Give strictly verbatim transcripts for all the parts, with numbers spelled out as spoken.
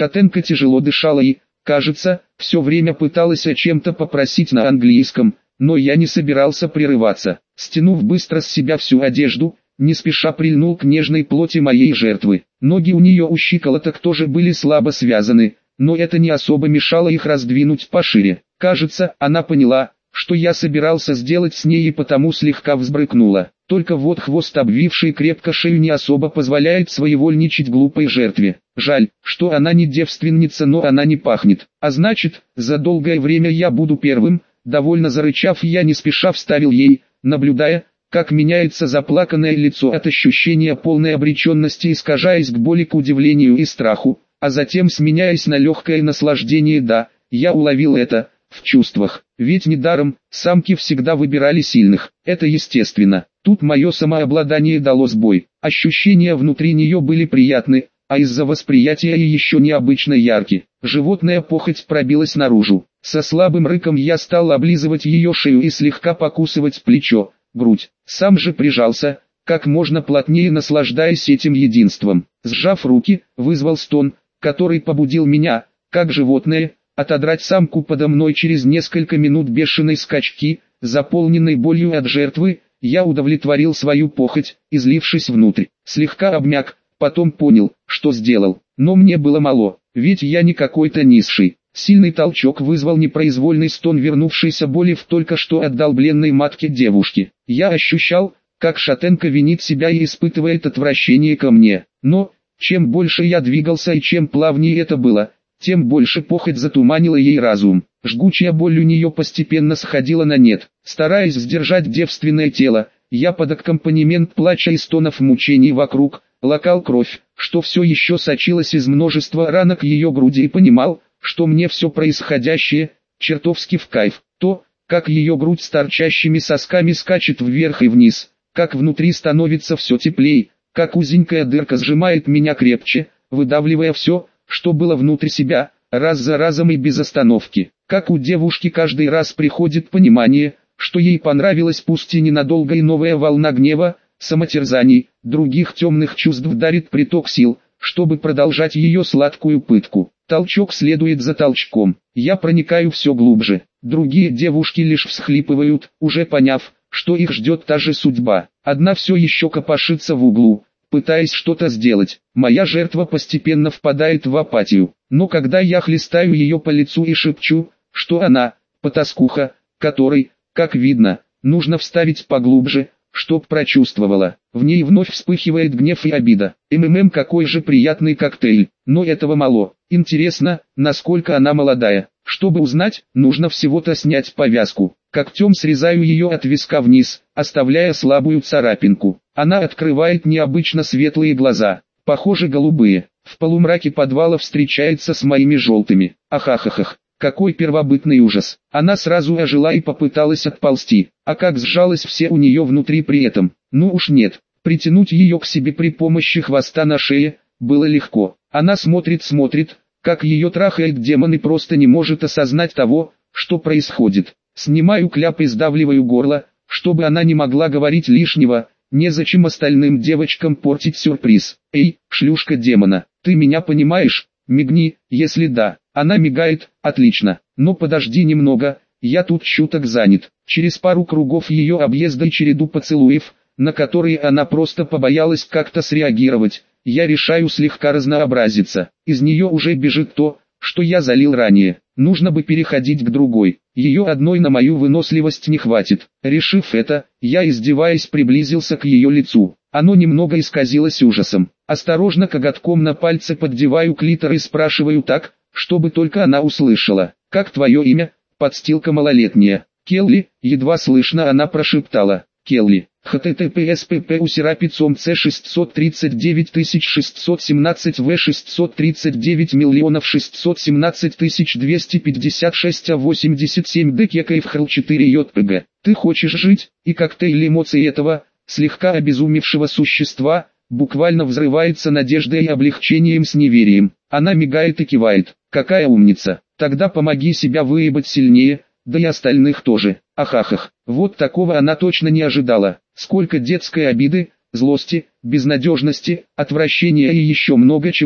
Шатенка тяжело дышала и, кажется, все время пыталась о чем-то попросить на английском, но я не собирался прерываться. Стянув быстро с себя всю одежду, не спеша прильнул к нежной плоти моей жертвы. Ноги у нее у щиколоток тоже были слабо связаны, но это не особо мешало их раздвинуть пошире. Кажется, она поняла, что я собирался сделать с ней, и потому слегка взбрыкнула. Только вот хвост, обвивший крепко шею, не особо позволяет своевольничать глупой жертве. Жаль, что она не девственница, но она не пахнет. А значит, за долгое время я буду первым. Довольно зарычав, я не спеша вставил ей, наблюдая, как меняется заплаканное лицо от ощущения полной обреченности, искажаясь к боли, к удивлению и страху, а затем сменяясь на легкое наслаждение. Да, я уловил это в чувствах, ведь недаром самки всегда выбирали сильных, это естественно. Тут мое самообладание дало сбой, ощущения внутри нее были приятны, а из-за восприятия и еще необычно яркие. Животная похоть пробилась наружу. Со слабым рыком я стал облизывать ее шею и слегка покусывать плечо, грудь. Сам же прижался, как можно плотнее, наслаждаясь этим единством. Сжав руки, вызвал стон, который побудил меня, как животное, отодрать самку подо мной. Через несколько минут бешеной скачки, заполненной болью от жертвы, я удовлетворил свою похоть, излившись внутрь. Слегка обмяк, потом понял, что сделал. Но мне было мало, ведь я не какой-то низший. Сильный толчок вызвал непроизвольный стон вернувшейся боли в только что отдолбленной матке девушки. Я ощущал, как Шатенка винит себя и испытывает отвращение ко мне. Но, чем больше я двигался и чем плавнее это было, тем больше похоть затуманила ей разум. Жгучая боль у нее постепенно сходила на нет. Стараясь сдержать девственное тело, я под аккомпанемент плача и стонов мучений вокруг, лакал кровь, что все еще сочилась из множества ранок ее груди, и понимал, что мне все происходящее чертовски в кайф. То, как ее грудь с торчащими сосками скачет вверх и вниз, как внутри становится все теплее, как узенькая дырка сжимает меня крепче, выдавливая все, что было внутрь себя, раз за разом и без остановки. Как у девушки каждый раз приходит понимание, что ей понравилось, пусть и ненадолго, и новая волна гнева, самотерзаний, других темных чувств дарит приток сил, чтобы продолжать ее сладкую пытку. Толчок следует за толчком. Я проникаю все глубже. Другие девушки лишь всхлипывают, уже поняв, что их ждет та же судьба. Одна все еще копошится в углу, пытаясь что-то сделать. Моя жертва постепенно впадает в апатию. Но когда я хлестаю ее по лицу и шепчу, что она, потаскуха, которой, как видно, нужно вставить поглубже, чтоб прочувствовала, в ней вновь вспыхивает гнев и обида. МММ, какой же приятный коктейль, но этого мало. Интересно, насколько она молодая. Чтобы узнать, нужно всего-то снять повязку. Когтем срезаю ее от виска вниз, оставляя слабую царапинку. Она открывает необычно светлые глаза, похоже голубые. В полумраке подвала встречается с моими желтыми. Ахахахах. Какой первобытный ужас. Она сразу ожила и попыталась отползти. А как сжалось все у нее внутри при этом. Ну уж нет. Притянуть ее к себе при помощи хвоста на шее было легко. Она смотрит-смотрит, как ее трахает демон, и просто не может осознать того, что происходит. Снимаю кляп и сдавливаю горло, чтобы она не могла говорить лишнего. Незачем остальным девочкам портить сюрприз. Эй, шлюшка демона, ты меня понимаешь? Мигни, если да. Она мигает, отлично. Но подожди немного, я тут чуток занят. Через пару кругов ее объезда и череду поцелуев, на которые она просто побоялась как-то среагировать, я решаю слегка разнообразиться. Из нее уже бежит то, что я залил ранее. Нужно бы переходить к другой. Ее одной на мою выносливость не хватит. Решив это, я, издеваясь, приблизился к ее лицу. Оно немного исказилось ужасом. Осторожно коготком на пальце поддеваю клитор и спрашиваю так, чтобы только она услышала. «Как твое имя, подстилка малолетняя?» «Келли», едва слышно она прошептала. «Келли». https pp усерапицом c шестьсот тридцать девять тысяч шестьсот семнадцать в шестьсот тридцать девять миллионов шестьсот семнадцать тысяч двести пятьдесят шесть а восемьдесят семь дккфхл четыре jpg. Ты хочешь жить, и коктейль эмоций этого, слегка обезумевшего существа, буквально взрывается надеждой и облегчением с неверием. Она мигает и кивает. Какая умница. Тогда помоги себя выебать сильнее, да и остальных тоже. Ахахах. Вот такого она точно не ожидала. Сколько детской обиды, злости, безнадежности, отвращения и еще много чего,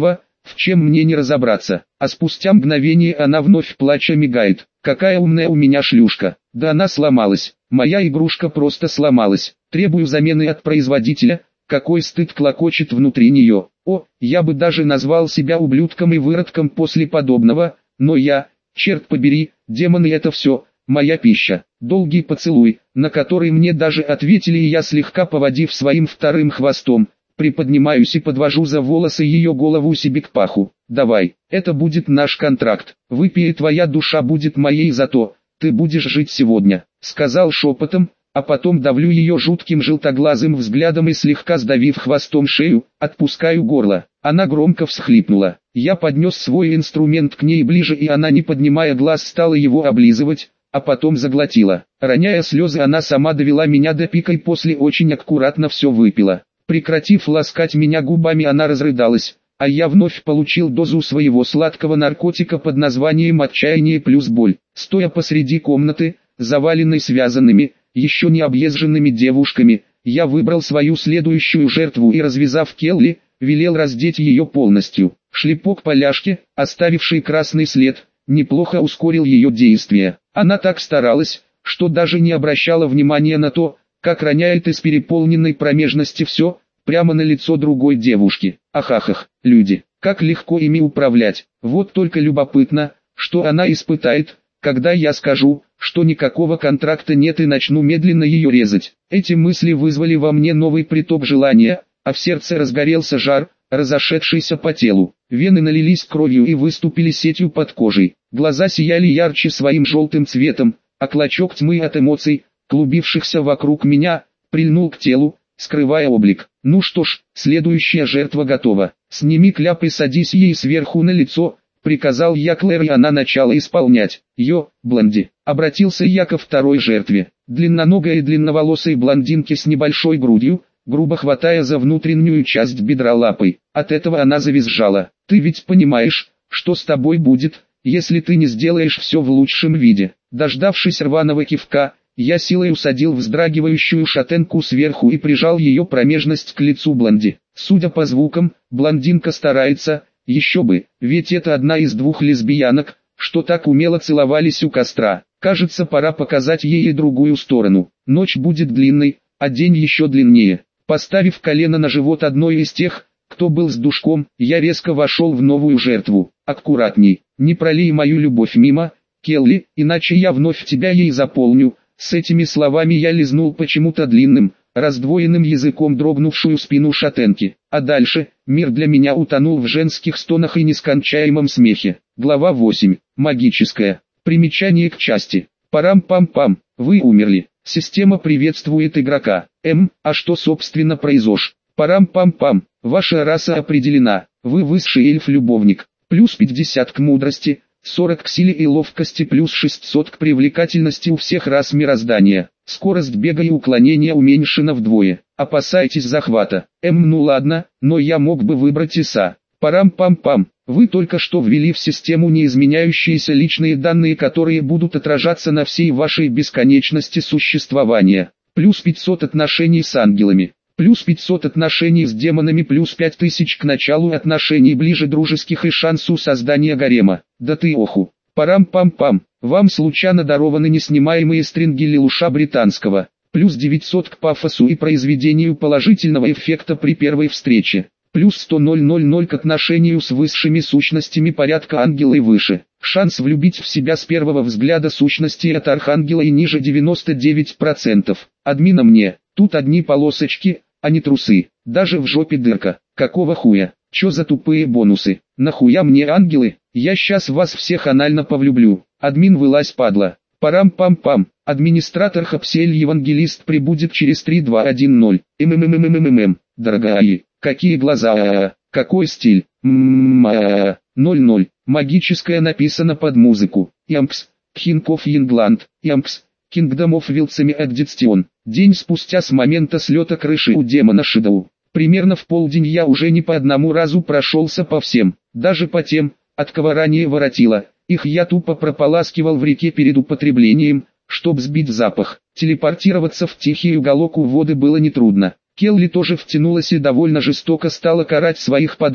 в чем мне не разобраться. А спустя мгновение она вновь плача мигает. Какая умная у меня шлюшка. Да она сломалась. Моя игрушка просто сломалась. Требую замены от производителя. Какой стыд клокочет внутри нее. О, я бы даже назвал себя ублюдком и выродком после подобного, но я, черт побери, демоны, это все, моя пища. Долгий поцелуй, на который мне даже ответили, и я, слегка поводив своим вторым хвостом, приподнимаюсь и подвожу за волосы ее голову себе к паху. Давай, это будет наш контракт. Выпей, твоя душа будет моей, зато ты будешь жить сегодня, сказал шепотом, а потом давлю ее жутким желтоглазым взглядом и, слегка сдавив хвостом шею, отпускаю горло. Она громко всхлипнула. Я поднес свой инструмент к ней ближе, и она, не поднимая глаз, стала его облизывать, а потом заглотила. Роняя слезы, она сама довела меня до пика и после очень аккуратно все выпила. Прекратив ласкать меня губами, она разрыдалась, а я вновь получил дозу своего сладкого наркотика под названием «Отчаяние плюс боль». Стоя посреди комнаты, заваленной связанными, еще не объезженными девушками, я выбрал свою следующую жертву и, развязав Келли, велел раздеть ее полностью. Шлепок поляшки, оставивший красный след, неплохо ускорил ее действия. Она так старалась, что даже не обращала внимания на то, как роняет из переполненной промежности все, прямо на лицо другой девушки. Ахахах, люди, как легко ими управлять. Вот только любопытно, что она испытает, когда я скажу, что никакого контракта нет, и начну медленно ее резать. Эти мысли вызвали во мне новый приток желания, а в сердце разгорелся жар, разошедшийся по телу. Вены налились кровью и выступили сетью под кожей. Глаза сияли ярче своим желтым цветом, а клочок тьмы от эмоций, клубившихся вокруг меня, прильнул к телу, скрывая облик. Ну что ж, следующая жертва готова. Сними кляп и садись ей сверху на лицо, приказал я Клэр, и она начала исполнять. Йо, блонди, обратился я ко второй жертве. Длинноногой и длинноволосой блондинке с небольшой грудью, грубо хватая за внутреннюю часть бедра лапой. От этого она завизжала. Ты ведь понимаешь, что с тобой будет, если ты не сделаешь все в лучшем виде. Дождавшись рваного кивка, я силой усадил вздрагивающую шатенку сверху и прижал ее промежность к лицу блонди. Судя по звукам, блондинка старается, еще бы, ведь это одна из двух лесбиянок, что так умело целовались у костра. Кажется, пора показать ей и другую сторону. Ночь будет длинной, а день еще длиннее. Поставив колено на живот одной из тех, кто был с душком, я резко вошел в новую жертву. Аккуратней, не пролей мою любовь мимо, Келли, иначе я вновь тебя ей заполню. С этими словами я лизнул почему-то длинным, раздвоенным языком дрогнувшую спину шатенки. А дальше, мир для меня утонул в женских стонах и нескончаемом смехе. Глава восемь. Магическая. Примечание к части. Парам-пам-пам, вы умерли. Система приветствует игрока. М, а что собственно произошло? Парам-пам-пам, ваша раса определена. Вы высший эльф-любовник. Плюс пятьдесят к мудрости, сорок к силе и ловкости, плюс шестьсот к привлекательности у всех рас мироздания. Скорость бега и уклонения уменьшена вдвое. Опасайтесь захвата. М, ну ладно, но я мог бы выбрать ИСа. Парам-пам-пам, вы только что ввели в систему неизменяющиеся личные данные, которые будут отражаться на всей вашей бесконечности существования. Плюс пятьсот отношений с ангелами. Плюс пятьсот отношений с демонами, плюс пять тысяч к началу отношений ближе дружеских и шансу создания гарема. Да ты оху. Парам-пам-пам, вам случайно дарованы неснимаемые стринги лилуша британского. Плюс девятьсот к пафосу и произведению положительного эффекта при первой встрече. Плюс сто к отношению с высшими сущностями порядка ангела и выше. Шанс влюбить в себя с первого взгляда сущности от архангела и ниже девяносто девять процентов. Админа мне, тут одни полосочки, а не трусы. Даже в жопе дырка. Какого хуя? Чё за тупые бонусы? Нахуя мне ангелы? Я щас вас всех анально повлюблю. Админ, вылазь, падла. Парам-пам-пам. Администратор Хапсель Евангелист прибудет через три два один ноль. ММММММ. Дорогая, какие глаза, а-а-а. Какой стиль? Ммм-а-а-а. ноль ноль. Магическое написано под музыку. Ямпс. King of England. Ямпс. Kingdom of Wildsemi Addiction. День спустя с момента слета крыши у демона Шидоу. Примерно в полдень я уже не по одному разу прошелся по всем, даже по тем, от кого ранее воротило. Их я тупо прополаскивал в реке перед употреблением, чтоб сбить запах. Телепортироваться в тихий уголок у воды было нетрудно. Келли тоже втянулась и довольно жестоко стала карать своих подруг,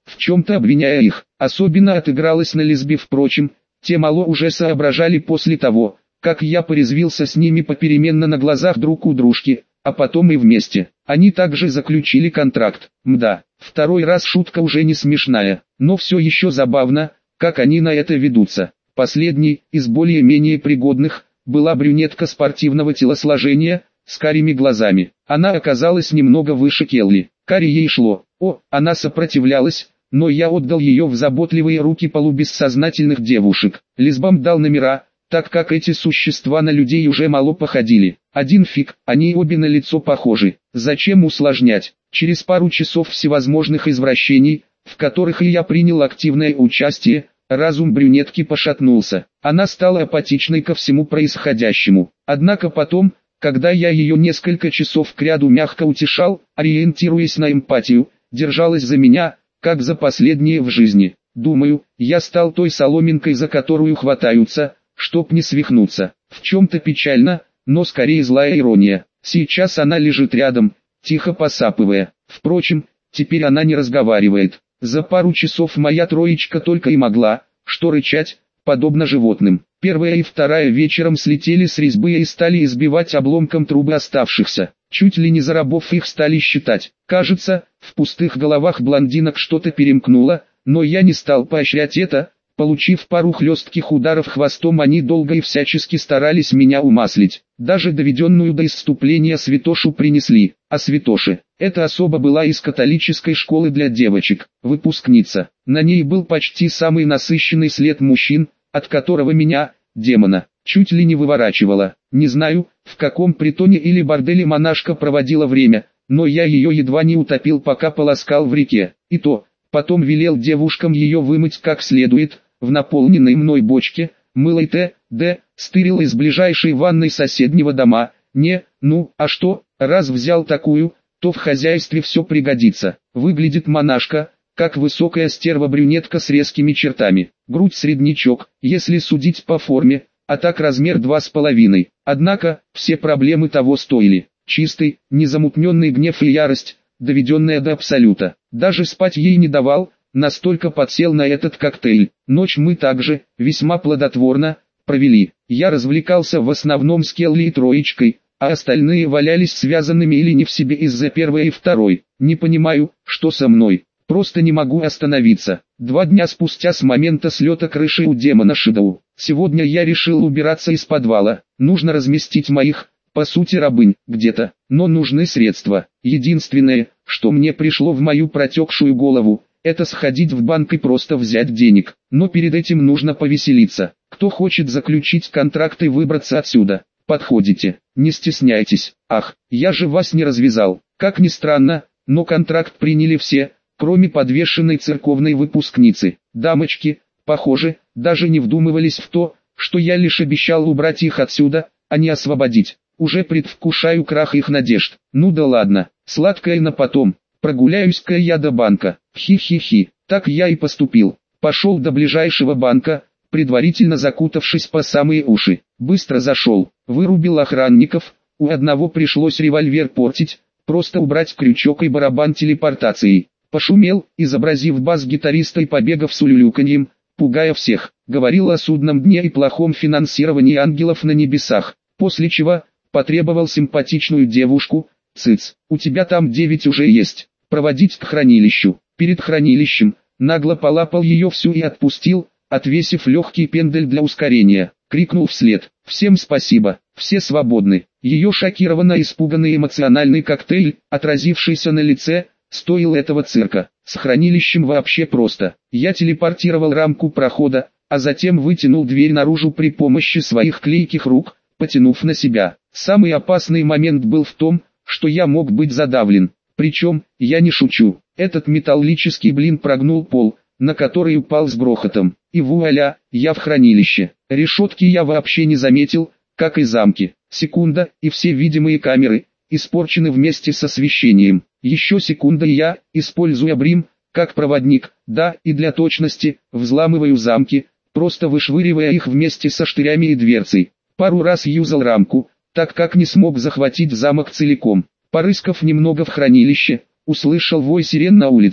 в чем-то обвиняя их. Особенно отыгралась на лесбе, впрочем, те мало уже соображали после того, как я порезвился с ними попеременно на глазах друг у дружки, а потом и вместе. Они также заключили контракт. Мда, второй раз шутка уже не смешная, но все еще забавно, как они на это ведутся. Последней, из более-менее пригодных, была брюнетка спортивного телосложения, с карими глазами. Она оказалась немного выше Келли. Кари ей шло. О, она сопротивлялась, но я отдал ее в заботливые руки полубессознательных девушек. Лесбам дал номера, так как эти существа на людей уже мало походили. Один фиг, они обе на лицо похожи. Зачем усложнять? Через пару часов всевозможных извращений, в которых и я принял активное участие, разум брюнетки пошатнулся. Она стала апатичной ко всему происходящему. Однако потом, когда я ее несколько часов кряду мягко утешал, ориентируясь на эмпатию, держалась за меня, как за последнее в жизни. Думаю, я стал той соломинкой, за которую хватаются, чтоб не свихнуться. В чем-то печально, но скорее злая ирония. Сейчас она лежит рядом, тихо посапывая. Впрочем, теперь она не разговаривает. За пару часов моя троечка только и могла, что рычать, подобно животным. Первая и вторая вечером слетели с резьбы и стали избивать обломком трубы оставшихся. Чуть ли не за рабов их стали считать. Кажется, в пустых головах блондинок что-то перемкнуло, но я не стал поощрять это. Получив пару хлестких ударов хвостом, они долго и всячески старались меня умаслить. Даже доведенную до исступления святошу принесли. А святоши, эта особа была из католической школы для девочек, выпускница. На ней был почти самый насыщенный след мужчин, от которого меня, демона, чуть ли не выворачивало. Не знаю, в каком притоне или борделе монашка проводила время, но я ее едва не утопил, пока полоскал в реке. И то, потом велел девушкам ее вымыть как следует, в наполненной мной бочке, мылой Т. Д. стырил из ближайшей ванной соседнего дома. Не, ну, а что, раз взял такую, то в хозяйстве все пригодится. Выглядит монашка, как высокая стерва-брюнетка с резкими чертами. Грудь среднячок, если судить по форме, а так размер два с половиной. Однако, все проблемы того стоили. Чистый, незамутненный гнев и ярость, доведенная до абсолюта. Даже спать ей не давал, настолько подсел на этот коктейль. Ночь мы также, весьма плодотворно, провели. Я развлекался в основном с Келли и троечкой, а остальные валялись связанными или не в себе из-за первой и второй. Не понимаю, что со мной. Просто не могу остановиться. Два дня спустя с момента слета крыши у демона Шидоу. Сегодня я решил убираться из подвала. Нужно разместить моих, по сути, рабынь, где-то. Но нужны средства. Единственное, что мне пришло в мою протекшую голову, это сходить в банк и просто взять денег. Но перед этим нужно повеселиться. Кто хочет заключить контракт и выбраться отсюда? Подходите, не стесняйтесь. Ах, я же вас не развязал. Как ни странно, но контракт приняли все, кроме подвешенной церковной выпускницы. Дамочки, похоже, даже не вдумывались в то, что я лишь обещал убрать их отсюда, а не освободить. Уже предвкушаю крах их надежд. Ну да ладно, сладкое на потом. Прогуляюсь-ка я до банка. Хи-хи-хи. Так я и поступил. Пошел до ближайшего банка, предварительно закутавшись по самые уши. Быстро зашел, вырубил охранников. У одного пришлось револьвер портить, просто убрать крючок и барабан телепортацией. Пошумел, изобразив бас-гитариста и побегав с улюлюканьем, пугая всех. Говорил о судном дне и плохом финансировании ангелов на небесах. После чего потребовал симпатичную девушку. Цыц, у тебя там девять уже есть. Проводить к хранилищу. Перед хранилищем нагло полапал ее всю и отпустил, отвесив легкий пендель для ускорения. Крикнул вслед: «Всем спасибо, все свободны». Ее шокированно испуганный эмоциональный коктейль, отразившийся на лице, стоил этого цирка. С хранилищем вообще просто. Я телепортировал рамку прохода, а затем вытянул дверь наружу при помощи своих клейких рук, потянув на себя. Самый опасный момент был в том, что я мог быть задавлен. Причем, я не шучу, этот металлический блин прогнул пол, на который упал с грохотом. И вуаля, я в хранилище. Решетки я вообще не заметил, как и замки. Секунда, и все видимые камеры испорчены вместе с освещением. Еще секунда, и я, используя Брим, как проводник, да, и для точности, взламываю замки, просто вышвыривая их вместе со штырями и дверцей. Пару раз юзал рамку, так как не смог захватить замок целиком. Порыскав немного в хранилище, услышал вой сирен на улице.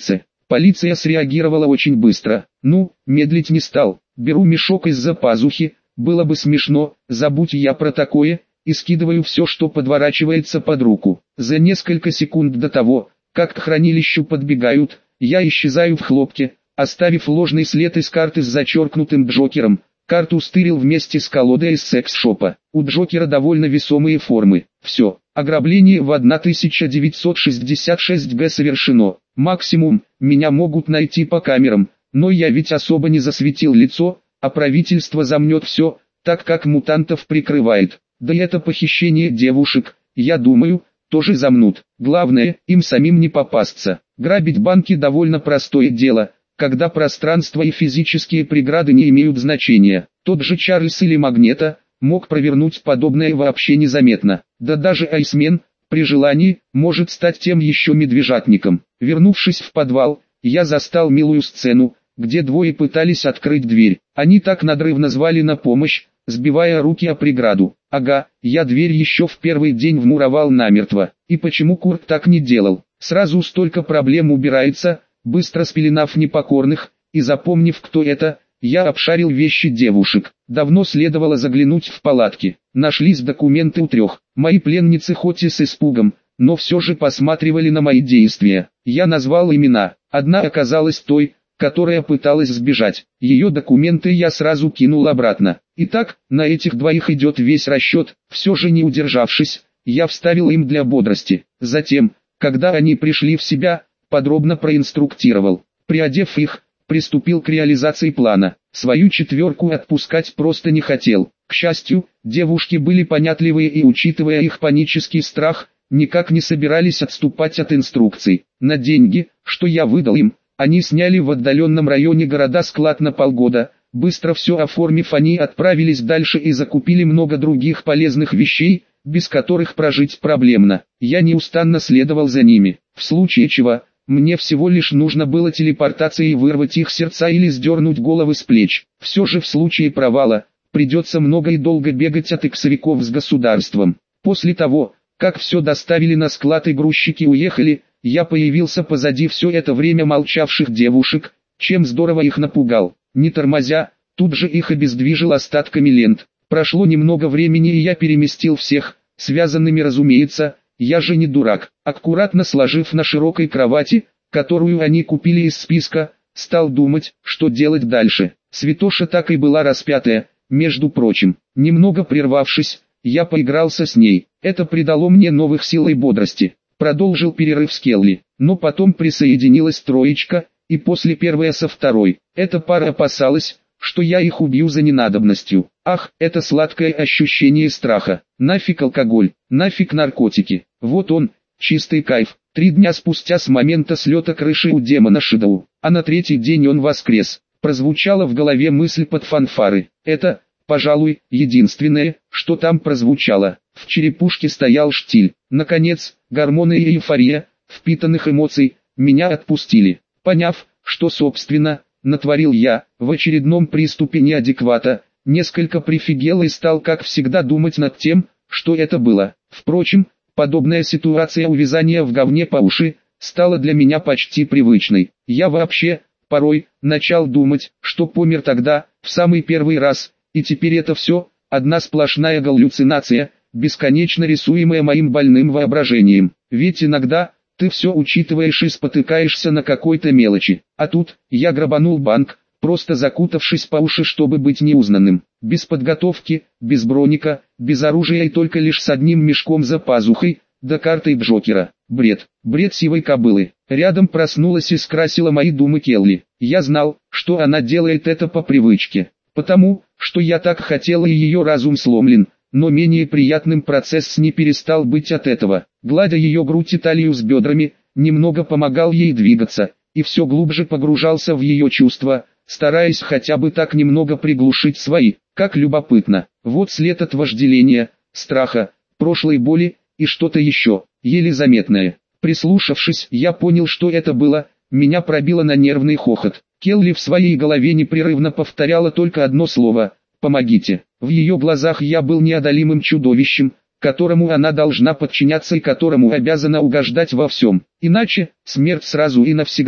Полиция среагировала очень быстро. Ну, медлить не стал. Беру мешок из-за пазухи, было бы смешно, забудь я про такое, и скидываю все, что подворачивается под руку. За несколько секунд до того, как к хранилищу подбегают, я исчезаю в хлопке, оставив ложный след из карты с зачеркнутым Джокером. Карту стырил вместе с колодой из секс-шопа. У Джокера довольно весомые формы. Все, ограбление в тысяча девятьсот шестьдесят шесть гэ совершено. Максимум, меня могут найти по камерам, но я ведь особо не засветил лицо, а правительство замнет все, так как мутантов прикрывает. Да и это похищение девушек, я думаю, тоже замнут. Главное, им самим не попасться. Грабить банки довольно простое дело, когда пространство и физические преграды не имеют значения. Тот же Чарльз или Магнето мог провернуть подобное вообще незаметно. Да даже Айсмен, при желании, может стать тем еще медвежатником. Вернувшись в подвал, я застал милую сцену, где двое пытались открыть дверь. Они так надрывно звали на помощь, сбивая руки о преграду. Ага, я дверь еще в первый день вмуровал намертво. И почему Курт так не делал? Сразу столько проблем убирается. Быстро спеленав непокорных, и запомнив, кто это, я обшарил вещи девушек. Давно следовало заглянуть в палатки. Нашлись документы у трех. Мои пленницы хоть и с испугом, но все же посматривали на мои действия. Я назвал имена. Одна оказалась той, которая пыталась сбежать. Ее документы я сразу кинул обратно. Итак, на этих двоих идет весь расчет. Все же не удержавшись, я вставил им для бодрости. Затем, когда они пришли в себя, подробно проинструктировал. Приодев их, приступил к реализации плана. Свою четверку отпускать просто не хотел. К счастью, девушки были понятливые и, учитывая их панический страх, никак не собирались отступать от инструкций. На деньги, что я выдал им, они сняли в отдаленном районе города склад на полгода. Быстро все оформив, они отправились дальше и закупили много других полезных вещей, без которых прожить проблемно. Я неустанно следовал за ними. В случае чего, мне всего лишь нужно было телепортацией вырвать их сердца или сдернуть головы с плеч. Все же в случае провала, придется много и долго бегать от иксовиков с государством. После того, как все доставили на склад и грузчики уехали, я появился позади все это время молчавших девушек, чем здорово их напугал. Не тормозя, тут же их обездвижил остатками лент. Прошло немного времени, и я переместил всех, связанными, разумеется. Я же не дурак. Аккуратно сложив на широкой кровати, которую они купили из списка, стал думать, что делать дальше. Святоша так и была распятая, между прочим. Немного прервавшись, я поигрался с ней. Это придало мне новых сил и бодрости. Продолжил перерыв с Келли, но потом присоединилась троечка, и после первой со второй. Эта пара опасалась, что я их убью за ненадобностью. Ах, это сладкое ощущение страха. Нафиг алкоголь, нафиг наркотики. Вот он, чистый кайф. Три дня спустя с момента слета крыши у демона Шидоу, а на третий день он воскрес. Прозвучала в голове мысль под фанфары. Это, пожалуй, единственное, что там прозвучало. В черепушке стоял штиль. Наконец, гормоны и эйфория, впитанных эмоций, меня отпустили. Поняв, что собственно натворил я, в очередном приступе неадеквата, несколько прифигел и стал как всегда думать над тем, что это было. Впрочем, подобная ситуация увязания в говне по уши, стала для меня почти привычной. Я вообще, порой, начал думать, что помер тогда, в самый первый раз, и теперь это все, одна сплошная галлюцинация, бесконечно рисуемая моим больным воображением. Ведь иногда, ты все учитываешь и спотыкаешься на какой-то мелочи. А тут, я грабанул банк, просто закутавшись по уши, чтобы быть неузнанным. Без подготовки, без броника, без оружия и только лишь с одним мешком за пазухой, да картой Джокера. Бред, бред сивой кобылы. Рядом проснулась и скрасила мои думы Келли. Я знал, что она делает это по привычке. Потому, что я так хотел и ее разум сломлен. Но менее приятным процесс не перестал быть от этого. Гладя ее грудь и талию с бедрами, немного помогал ей двигаться, и все глубже погружался в ее чувства, стараясь хотя бы так немного приглушить свои. Как любопытно. Вот след от вожделения, страха, прошлой боли, и что-то еще, еле заметное. Прислушавшись, я понял, что это было, меня пробило на нервный хохот. Келли в своей голове непрерывно повторяла только одно слово: «Помогите». В ее глазах я был неодолимым чудовищем, которому она должна подчиняться и которому обязана угождать во всем. Иначе, смерть сразу и навсегда.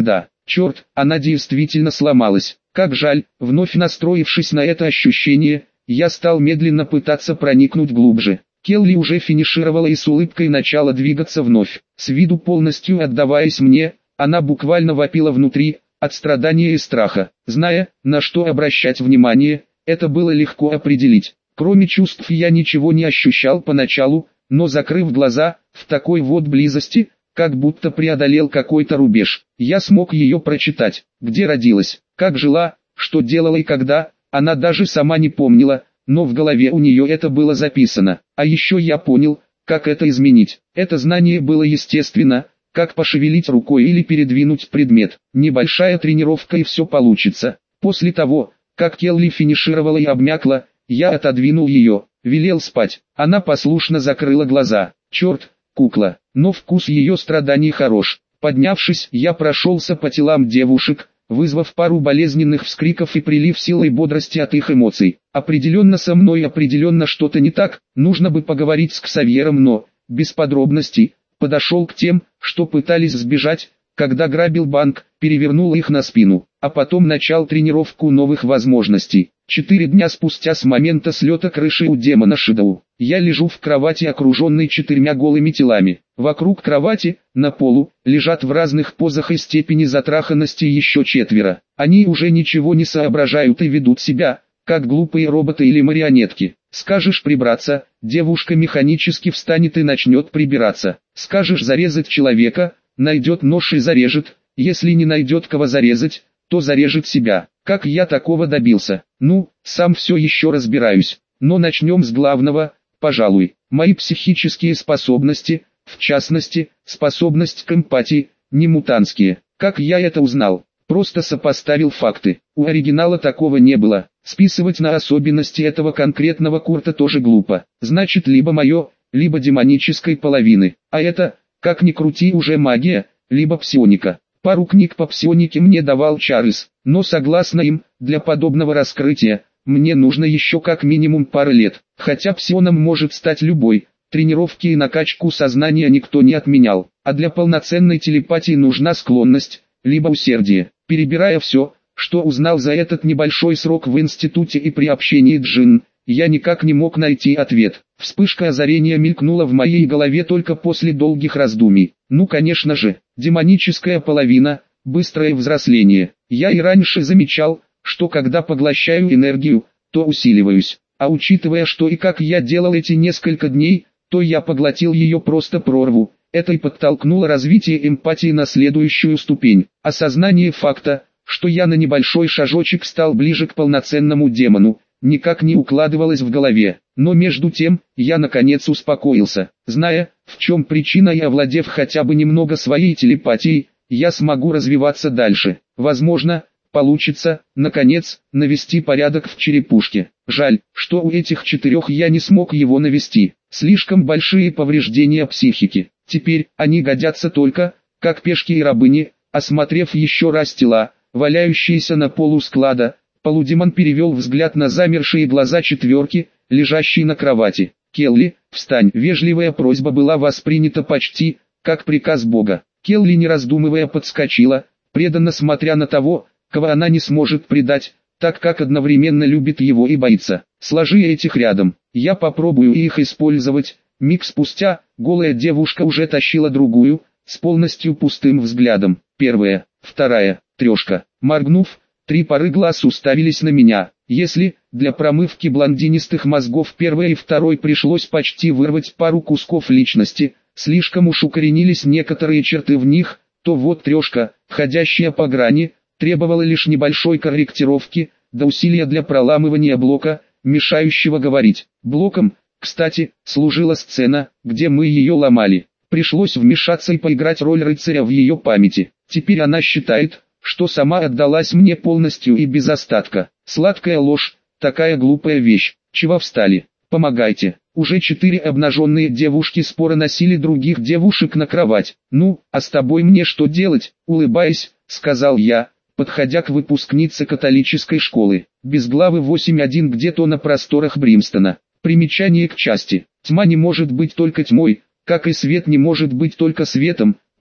Черт, она действительно сломалась. Как жаль. Вновь настроившись на это ощущение, я стал медленно пытаться проникнуть глубже. Келли уже финишировала и с улыбкой начала двигаться вновь. С виду полностью отдаваясь мне, она буквально вопила внутри, от страдания и страха. Зная, на что обращать внимание, это было легко определить. Кроме чувств я ничего не ощущал поначалу, но закрыв глаза, в такой вот близости, как будто преодолел какой-то рубеж, я смог ее прочитать. Где родилась, как жила, что делала и когда, она даже сама не помнила, но в голове у нее это было записано. А еще я понял, как это изменить. Это знание было естественно, как пошевелить рукой или передвинуть предмет. Небольшая тренировка и все получится. После того, как Келли финишировала и обмякла, я отодвинул ее, велел спать. Она послушно закрыла глаза. Черт, кукла, но вкус ее страданий хорош. Поднявшись, я прошелся по телам девушек, вызвав пару болезненных вскриков и прилив силы и бодрости от их эмоций. Определенно со мной определенно что-то не так, нужно бы поговорить с Ксавьером, но, без подробностей, подошел к тем, что пытались сбежать, когда грабил банк, перевернул их на спину, а потом начал тренировку новых возможностей. Четыре дня спустя с момента слета крыши у демона Шидоу, я лежу в кровати, окруженной четырьмя голыми телами. Вокруг кровати, на полу, лежат в разных позах и степени затраханности еще четверо. Они уже ничего не соображают и ведут себя, как глупые роботы или марионетки. Скажешь прибраться, девушка механически встанет и начнет прибираться. Скажешь зарезать человека, найдет нож и зарежет, если не найдет кого зарезать, то зарежет себя. Как я такого добился? Ну, сам все еще разбираюсь. Но начнем с главного, пожалуй. Мои психические способности, в частности, способность к эмпатии, не мутантские. Как я это узнал? Просто сопоставил факты. У оригинала такого не было. Списывать на особенности этого конкретного Курта тоже глупо. Значит, либо мое, либо демонической половины. А это, как ни крути, уже магия, либо псионика. Пару книг по псионике мне давал Чарльз, но согласно им, для подобного раскрытия, мне нужно еще как минимум пара лет. Хотя псионом может стать любой, тренировки и накачку сознания никто не отменял. А для полноценной телепатии нужна склонность, либо усердие. Перебирая все, что узнал за этот небольшой срок в институте и при общении джин, я никак не мог найти ответ. Вспышка озарения мелькнула в моей голове только после долгих раздумий. Ну конечно же, демоническая половина, быстрое взросление. Я и раньше замечал, что когда поглощаю энергию, то усиливаюсь. А учитывая, что и как я делал эти несколько дней, то я поглотил ее просто прорву. Это и подтолкнуло развитие эмпатии на следующую ступень. Осознание факта, что я на небольшой шажочек стал ближе к полноценному демону, никак не укладывалось в голове. Но между тем, я наконец успокоился. Зная, в чем причина и овладев хотя бы немного своей телепатией, я смогу развиваться дальше. Возможно, получится, наконец, навести порядок в черепушке. Жаль, что у этих четырех я не смог его навести. Слишком большие повреждения психики. Теперь они годятся только, как пешки и рабыни. Осмотрев еще раз тела, валяющиеся на полу склада, полудемон перевел взгляд на замершие глаза четверки, лежащие на кровати. «Келли, встань!» Вежливая просьба была воспринята почти, как приказ Бога. Келли, не раздумывая, подскочила, преданно смотря на того, кого она не сможет предать, так как одновременно любит его и боится. «Сложи этих рядом, я попробую их использовать». Миг спустя, голая девушка уже тащила другую, с полностью пустым взглядом. Первая, вторая, трешка. Моргнув, три пары глаз уставились на меня. Если, для промывки блондинистых мозгов первой и второй пришлось почти вырвать пару кусков личности, слишком уж укоренились некоторые черты в них, то вот трешка, ходящая по грани, требовала лишь небольшой корректировки, до усилия для проламывания блока, мешающего говорить. Блоком, кстати, служила сцена, где мы ее ломали. Пришлось вмешаться и поиграть роль рыцаря в ее памяти. Теперь она считает, что сама отдалась мне полностью и без остатка. Сладкая ложь, такая глупая вещь. Чего встали? Помогайте. Уже четыре обнаженные девушки споро носили других девушек на кровать. «Ну, а с тобой мне что делать?» — улыбаясь, сказал я, подходя к выпускнице католической школы. Безглавый восемь один где-то на просторах Бримстона. Примечание к части. Тьма не может быть только тьмой, как и свет не может быть только светом,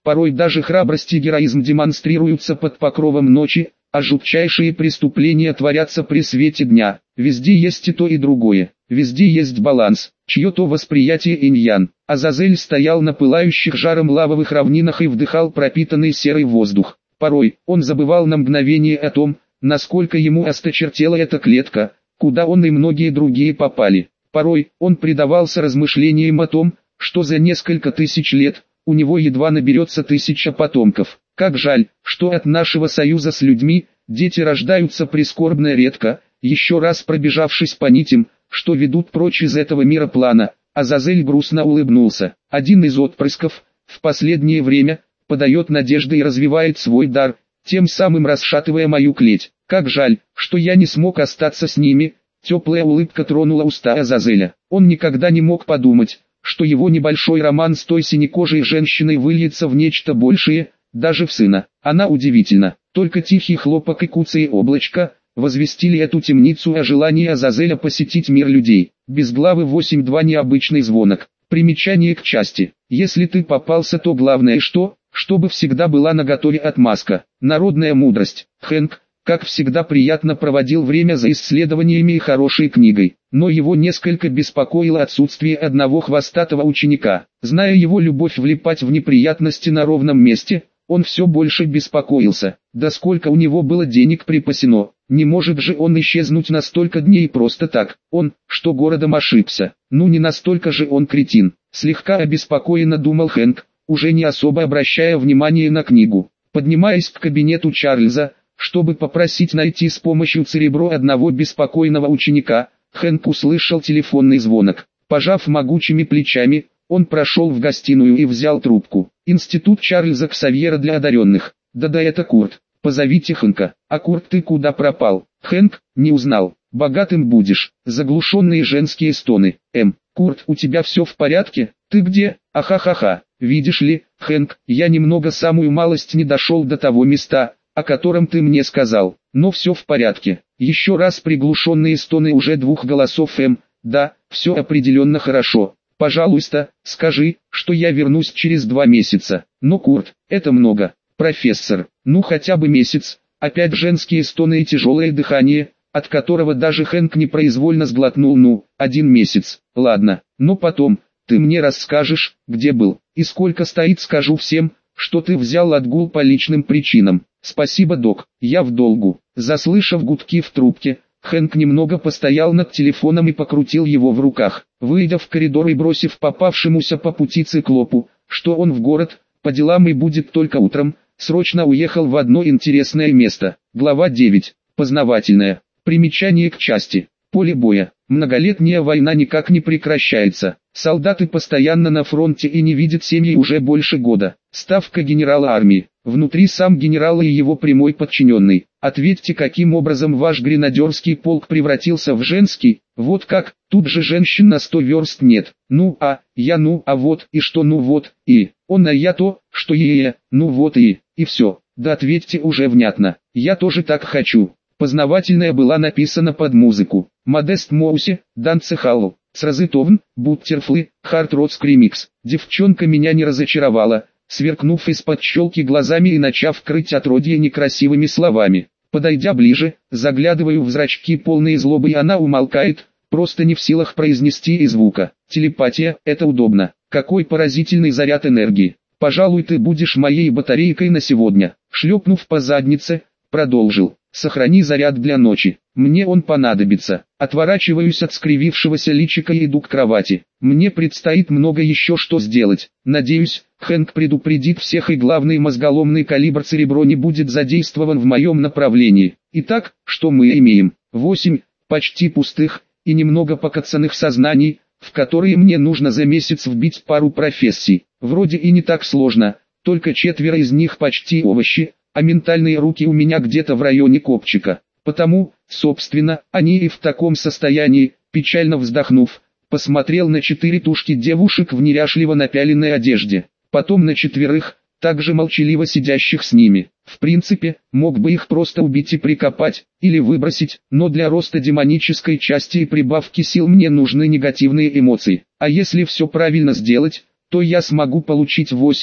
Порой даже храбрость и героизм демонстрируются под покровом ночи, а жутчайшие преступления творятся при свете дня. Везде есть и то и другое, везде есть баланс, чье-то восприятие инь-ян. Азазель стоял на пылающих жаром лавовых равнинах и вдыхал пропитанный серый воздух. Порой он забывал на мгновение о том, насколько ему осточертела эта клетка, куда он и многие другие попали. Порой он предавался размышлениям о том, что за несколько тысяч лет у него едва наберется тысяча потомков. Как жаль, что от нашего союза с людьми дети рождаются прискорбно редко. Еще раз пробежавшись по нитям, что ведут прочь из этого мира плана, Азазель грустно улыбнулся. Один из отпрысков, в последнее время, подает надежды и развивает свой дар, тем самым расшатывая мою клеть. Как жаль, что я не смог остаться с ними. Теплая улыбка тронула уста Азазеля. Он никогда не мог подумать, что его небольшой роман с той синекожей женщиной выльется в нечто большее, даже в сына. Она удивительна. Только тихий хлопок и куцые облачка возвестили эту темницу о желании Азазеля посетить мир людей. Без главы восемь два необычный звонок. Примечание к части. Если ты попался, то главное что, чтобы всегда была наготове отмазка. Народная мудрость. Хэнк, как всегда, приятно проводил время за исследованиями и хорошей книгой, но его несколько беспокоило отсутствие одного хвостатого ученика. Зная его любовь влипать в неприятности на ровном месте, он все больше беспокоился. Да сколько у него было денег припасено, не может же он исчезнуть на столько дней просто так. Он, что городом ошибся, ну не настолько же он кретин. Слегка обеспокоенно думал Хэнк, уже не особо обращая внимания на книгу. Поднимаясь к кабинету Чарльза, чтобы попросить найти с помощью церебро одного беспокойного ученика, Хэнк услышал телефонный звонок. Пожав могучими плечами, он прошел в гостиную и взял трубку. Институт Чарльза Ксавьера для одаренных. Да-да, это Курт. Позовите Хэнка. А Курт, ты куда пропал? Хэнк, не узнал. Богатым будешь. Заглушенные женские стоны. Эм, Курт, у тебя все в порядке? Ты где? Ахахаха. Видишь ли, Хэнк, я немного самую малость не дошел до того места, о котором ты мне сказал, но все в порядке. Еще раз приглушенные стоны уже двух голосов. Эм, да, все определенно хорошо. Пожалуйста, скажи, что я вернусь через два месяца. Но Курт, это много. Профессор, ну хотя бы месяц. Опять женские стоны и тяжелое дыхание, от которого даже Хэнк непроизвольно сглотнул. Ну, один месяц, ладно, но потом, ты мне расскажешь, где был, и сколько стоит. Скажу всем, что ты взял отгул по личным причинам. Спасибо, док, я в долгу. Заслышав гудки в трубке, Хэнк немного постоял над телефоном и покрутил его в руках. Выйдя в коридор и бросив попавшемуся по пути циклопу, что он в город, по делам и будет только утром, срочно уехал в одно интересное место. Глава девять. Познавательная. Примечание к части. Поле боя. Многолетняя война никак не прекращается. Солдаты постоянно на фронте и не видят семьи уже больше года. Ставка генерала армии. Внутри сам генерал и его прямой подчиненный. Ответьте, каким образом ваш гренадерский полк превратился в женский? Вот как, тут же женщин на сто верст нет. Ну а, я ну а вот, и что ну вот, и, он а я то, что е-е, ну вот и, и все. Да ответьте уже внятно, я тоже так хочу. Познавательная была написана под музыку. Модест Моуси, Данце Халлу, Сразытовн, Буттерфлы, Хард Ротск ремикс. Девчонка меня не разочаровала, сверкнув из-под щелки глазами и начав крыть отродье некрасивыми словами. Подойдя ближе, заглядываю в зрачки полные злобы, и она умолкает, просто не в силах произнести и звука. Телепатия, это удобно. Какой поразительный заряд энергии. Пожалуй, ты будешь моей батарейкой на сегодня. Шлепнув по заднице, продолжил. Сохрани заряд для ночи. Мне он понадобится. Отворачиваюсь от скривившегося личика и иду к кровати. Мне предстоит много еще что сделать. Надеюсь, Хэнк предупредит всех, и главный мозголомный калибр церебро не будет задействован в моем направлении. Итак, что мы имеем? Восемь, почти пустых, и немного покоцанных сознаний, в которые мне нужно за месяц вбить пару профессий. Вроде и не так сложно, только четверо из них почти овощи, а ментальные руки у меня где-то в районе копчика. Потому, собственно, они и в таком состоянии. Печально вздохнув, посмотрел на четыре тушки девушек в неряшливо напяленной одежде. Потом на четверых, также молчаливо сидящих с ними. В принципе, мог бы их просто убить и прикопать, или выбросить, но для роста демонической части и прибавки сил мне нужны негативные эмоции. А если все правильно сделать, то я смогу получить восемь,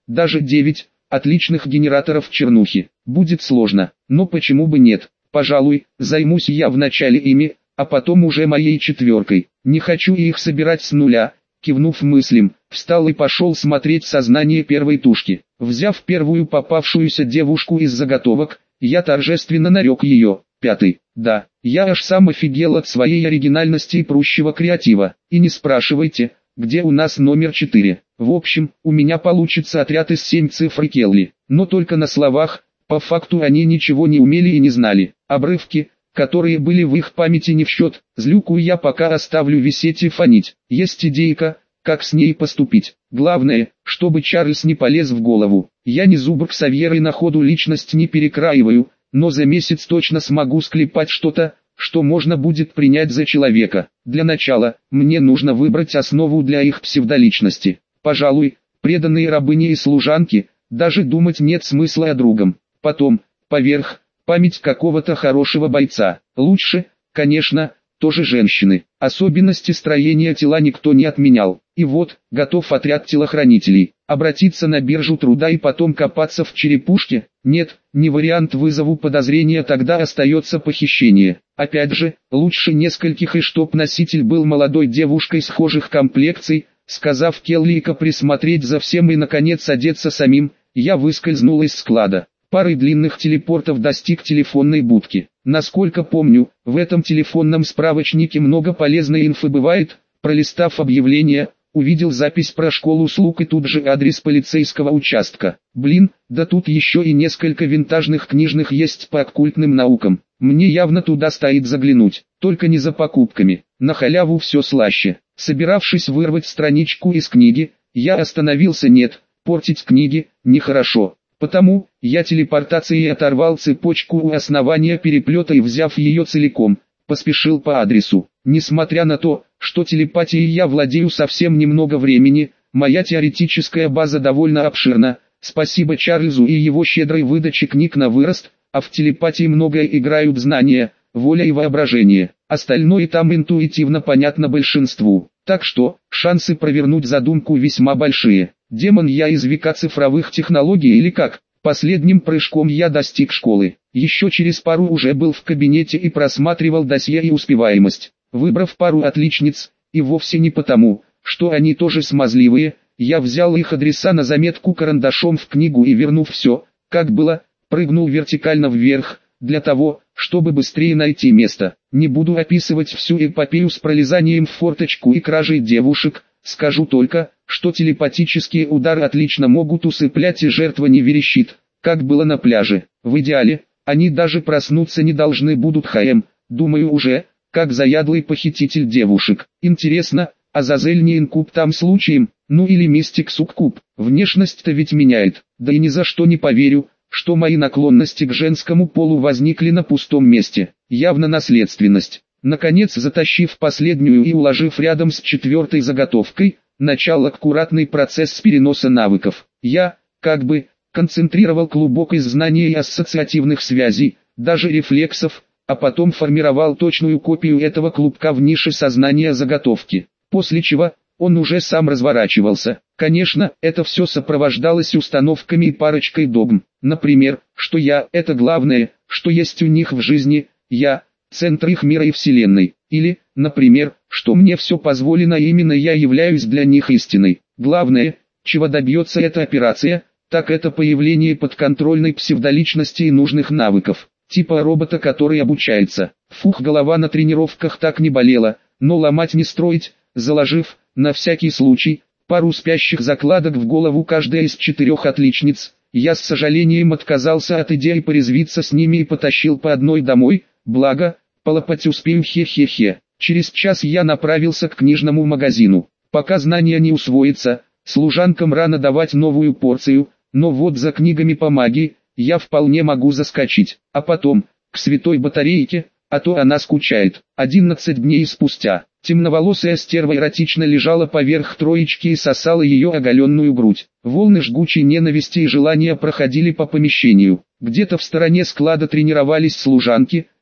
даже девять, отличных генераторов чернухи. Будет сложно, но почему бы нет? Пожалуй, займусь я вначале ими, а потом уже моей четверкой. Не хочу их собирать с нуля. Кивнув мыслям, встал и пошел смотреть сознание первой тушки. Взяв первую попавшуюся девушку из заготовок, я торжественно нарек ее «пятый». Да, я аж сам офигел от своей оригинальности и прущего креатива. И не спрашивайте, где у нас номер четыре. В общем, у меня получится отряд из семь цифр Келли. Но только на словах, по факту они ничего не умели и не знали. Обрывки, которые были в их памяти не в счет, злюку я пока оставлю висеть и фонить. Есть идейка, как с ней поступить. Главное, чтобы Чарльз не полез в голову. Я не зубр Ксавьер и на ходу личность не перекраиваю, но за месяц точно смогу склепать что-то, что можно будет принять за человека. Для начала, мне нужно выбрать основу для их псевдоличности. Пожалуй, преданные рабыни и служанки, даже думать нет смысла о другом. Потом, поверх, память какого-то хорошего бойца. Лучше, конечно, тоже женщины. Особенности строения тела никто не отменял. И вот, готов отряд телохранителей. Обратиться на биржу труда и потом копаться в черепушке? Нет, не вариант, вызову подозрения, тогда остается похищение. Опять же, лучше нескольких, и чтоб носитель был молодой девушкой схожих комплекций. Сказав Келлика присмотреть за всем и наконец одеться самим, я выскользнул из склада. Парой длинных телепортов достиг телефонной будки. Насколько помню, в этом телефонном справочнике много полезной инфы бывает. Пролистав объявление, увидел запись про школу слуг и тут же адрес полицейского участка. Блин, да тут еще и несколько винтажных книжных есть по оккультным наукам. Мне явно туда стоит заглянуть, только не за покупками. На халяву все слаще. Собиравшись вырвать страничку из книги, я остановился. Нет, портить книги нехорошо. Потому, я телепортацией оторвал цепочку у основания переплета и, взяв ее целиком, поспешил по адресу. Несмотря на то, что телепатией я владею совсем немного времени, моя теоретическая база довольно обширна. Спасибо Чарльзу и его щедрой выдаче книг на вырост, а в телепатии многое играют знания, воля и воображение. Остальное там интуитивно понятно большинству. Так что, шансы провернуть задумку весьма большие. Демон я из века цифровых технологий или как? Последним прыжком я достиг школы. Еще через пару уже был в кабинете и просматривал досье и успеваемость. Выбрав пару отличниц, и вовсе не потому, что они тоже смазливые, я взял их адреса на заметку карандашом в книгу и, вернув все, как было, прыгнул вертикально вверх, для того, чтобы быстрее найти место. Не буду описывать всю эпопею с пролезанием в форточку и кражей девушек, скажу только, что телепатические удары отлично могут усыплять и жертва не верещит, как было на пляже. В идеале, они даже проснуться не должны будут. ХМ, думаю уже, как заядлый похититель девушек. Интересно, Азазель не инкуб там случаем, ну или мистик суккуб? Внешность-то ведь меняет, да и ни за что не поверю, что мои наклонности к женскому полу возникли на пустом месте. Явно наследственность. Наконец, затащив последнюю и уложив рядом с четвертой заготовкой, начал аккуратный процесс переноса навыков. Я, как бы, концентрировал клубок из знаний и ассоциативных связей, даже рефлексов, а потом формировал точную копию этого клубка в нише сознания заготовки. После чего, он уже сам разворачивался. Конечно, это все сопровождалось установками и парочкой догм. Например, что я – это главное, что есть у них в жизни, я – центр их мира и вселенной. Или, например, что мне все позволено и именно я являюсь для них истиной. Главное, чего добьется эта операция, так это появление подконтрольной псевдоличности и нужных навыков. Типа робота, который обучается. Фух, голова на тренировках так не болела, но ломать не строить, заложив, на всякий случай, пару спящих закладок в голову каждая из четырех отличниц, я с сожалением отказался от идеи порезвиться с ними и потащил по одной домой, благо, полопать успею, хе-хе-хе. Через час я направился к книжному магазину. Пока знания не усвоятся, служанкам рано давать новую порцию, но вот за книгами по магии, я вполне могу заскочить. А потом, к святой батарейке, а то она скучает. Одиннадцать дней спустя, темноволосая стерва эротично лежала поверх троечки и сосала ее оголенную грудь. Волны жгучей ненависти и желания проходили по помещению. Где-то в стороне склада тренировались служанки,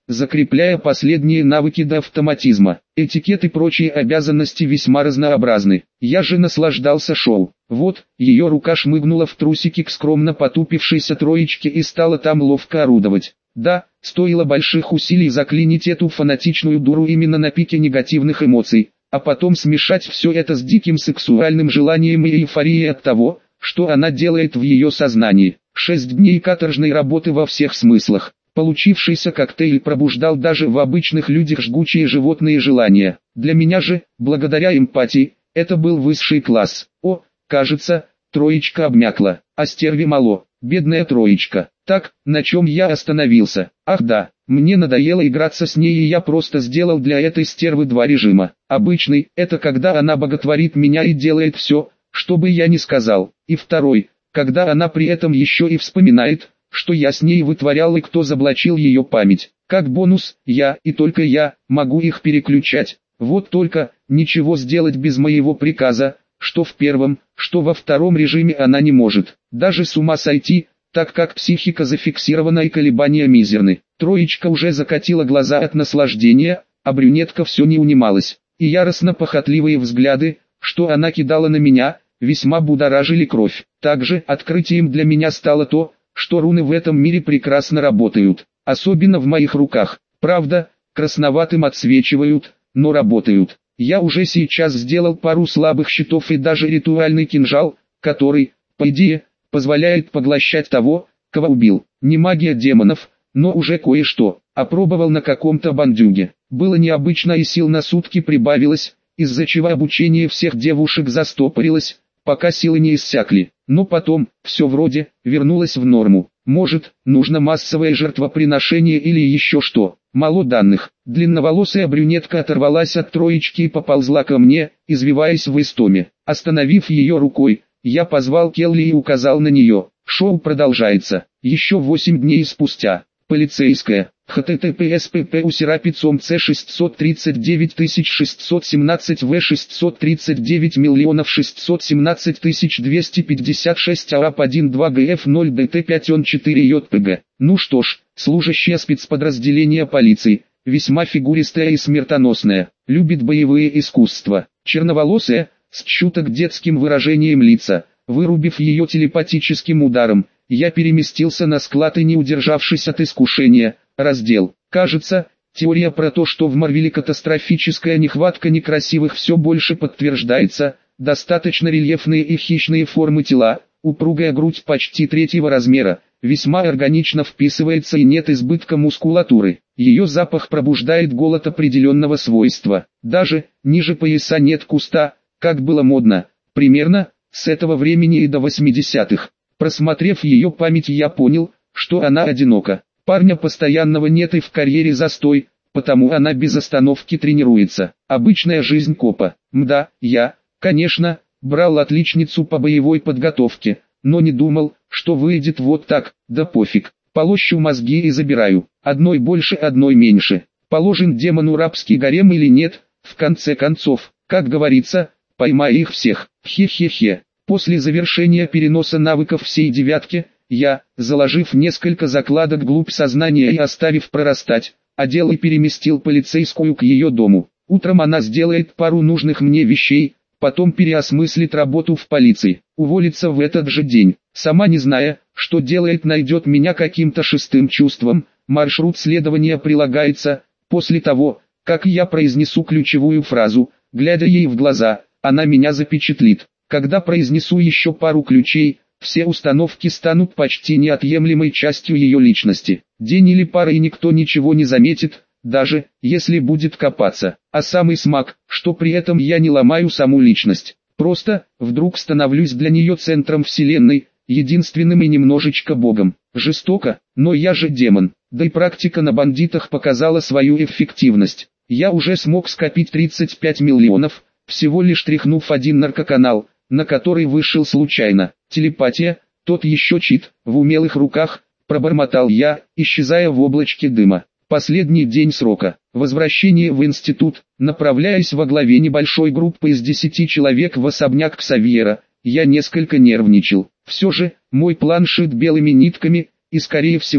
закрепляя последние навыки до автоматизма. Этикет и прочие обязанности весьма разнообразны. Я же наслаждался шоу. Вот, ее рука шмыгнула в трусики к скромно потупившейся троечке и стала там ловко орудовать. Да, стоило больших усилий заклинить эту фанатичную дуру именно на пике негативных эмоций, а потом смешать все это с диким сексуальным желанием и эйфорией от того, что она делает в ее сознании. Шесть дней каторжной работы во всех смыслах. Получившийся коктейль пробуждал даже в обычных людях жгучие животные желания. Для меня же, благодаря эмпатии, это был высший класс. О, кажется, троечка обмякла, а стерве мало, бедная троечка. Так, на чем я остановился? Ах да, мне надоело играться с ней, и я просто сделал для этой стервы два режима. Обычный – это когда она боготворит меня и делает все, что бы я ни сказал. И второй – когда она при этом еще и вспоминает, что я с ней вытворял и кто заблочил ее память. Как бонус, я, и только я, могу их переключать. Вот только, ничего сделать без моего приказа, что в первом, что во втором режиме она не может. Даже с ума сойти, так как психика зафиксирована и колебания мизерны. Троечка уже закатила глаза от наслаждения, а брюнетка все не унималась. И яростно-похотливые взгляды, что она кидала на меня, весьма будоражили кровь. Также открытием для меня стало то, что руны в этом мире прекрасно работают, особенно в моих руках. Правда, красноватым отсвечивают, но работают. Я уже сейчас сделал пару слабых щитов и даже ритуальный кинжал, который, по идее, позволяет поглощать того, кого убил. Не магия демонов, но уже кое-что. Опробовал на каком-то бандюге. Было необычно и сил на сутки прибавилось, из-за чего обучение всех девушек застопорилось, пока силы не иссякли. Но потом, все вроде, вернулось в норму. Может, нужно массовое жертвоприношение или еще что. Мало данных. Длинноволосая брюнетка оторвалась от троечки и поползла ко мне, извиваясь в истоме. Остановив ее рукой, я позвал Келли и указал на нее. Шоу продолжается. Еще восемь дней спустя. Полицейская. https pp усерапицом c шестьсот тридцать девять тысяч шестьсот семнадцать в шестьсот тридцать девять миллионов шестьсот семнадцать тысяч двести пятьдесят шесть ААП двадцать два ГФ ноль ДТ пять он четыре ЙПГ. Ну что ж, служащая спецподразделения полиции, весьма фигуристая и смертоносная, любит боевые искусства, черноволосая, с чуток детским выражением лица. Вырубив ее телепатическим ударом, я переместился на склад и, не удержавшись от искушения, раздел. Кажется, теория про то, что в Марвеле катастрофическая нехватка некрасивых все больше подтверждается. Достаточно рельефные и хищные формы тела, упругая грудь почти третьего размера, весьма органично вписывается и нет избытка мускулатуры. Ее запах пробуждает голод определенного свойства. Даже ниже пояса нет куста, как было модно, примерно с этого времени и до восьмидесятых. Просмотрев ее память, я понял, что она одинока. Парня постоянного нет и в карьере застой, потому она без остановки тренируется. Обычная жизнь копа. Мда, я, конечно, брал отличницу по боевой подготовке, но не думал, что выйдет вот так. Да пофиг, полощу мозги и забираю. Одной больше, одной меньше. Положен демону рабский гарем или нет, в конце концов, как говорится, поймай их всех. Хе-хе-хе. После завершения переноса навыков всей девятки, я, заложив несколько закладок вглубь сознания и оставив прорастать, одел и переместил полицейскую к ее дому. Утром она сделает пару нужных мне вещей, потом переосмыслит работу в полиции, уволится в этот же день. Сама не зная, что делает, найдет меня каким-то шестым чувством. Маршрут следования прилагается. После того, как я произнесу ключевую фразу, глядя ей в глаза, она меня запечатлит. Когда произнесу еще пару ключей, все установки станут почти неотъемлемой частью ее личности. День или пара и никто ничего не заметит, даже если будет копаться. А самый смак, что при этом я не ломаю саму личность. Просто, вдруг становлюсь для нее центром вселенной, единственным и немножечко богом. Жестоко, но я же демон. Да и практика на бандитах показала свою эффективность. Я уже смог скопить тридцать пять миллионов, всего лишь тряхнув один наркоканал, на который вышел случайно. Телепатия, тот еще чит, в умелых руках, пробормотал я, исчезая в облачке дыма. Последний день срока. Возвращение в институт. Направляясь во главе небольшой группы из десяти человек в особняк Ксавьера, я несколько нервничал. Все же, мой план шит белыми нитками, и скорее всего,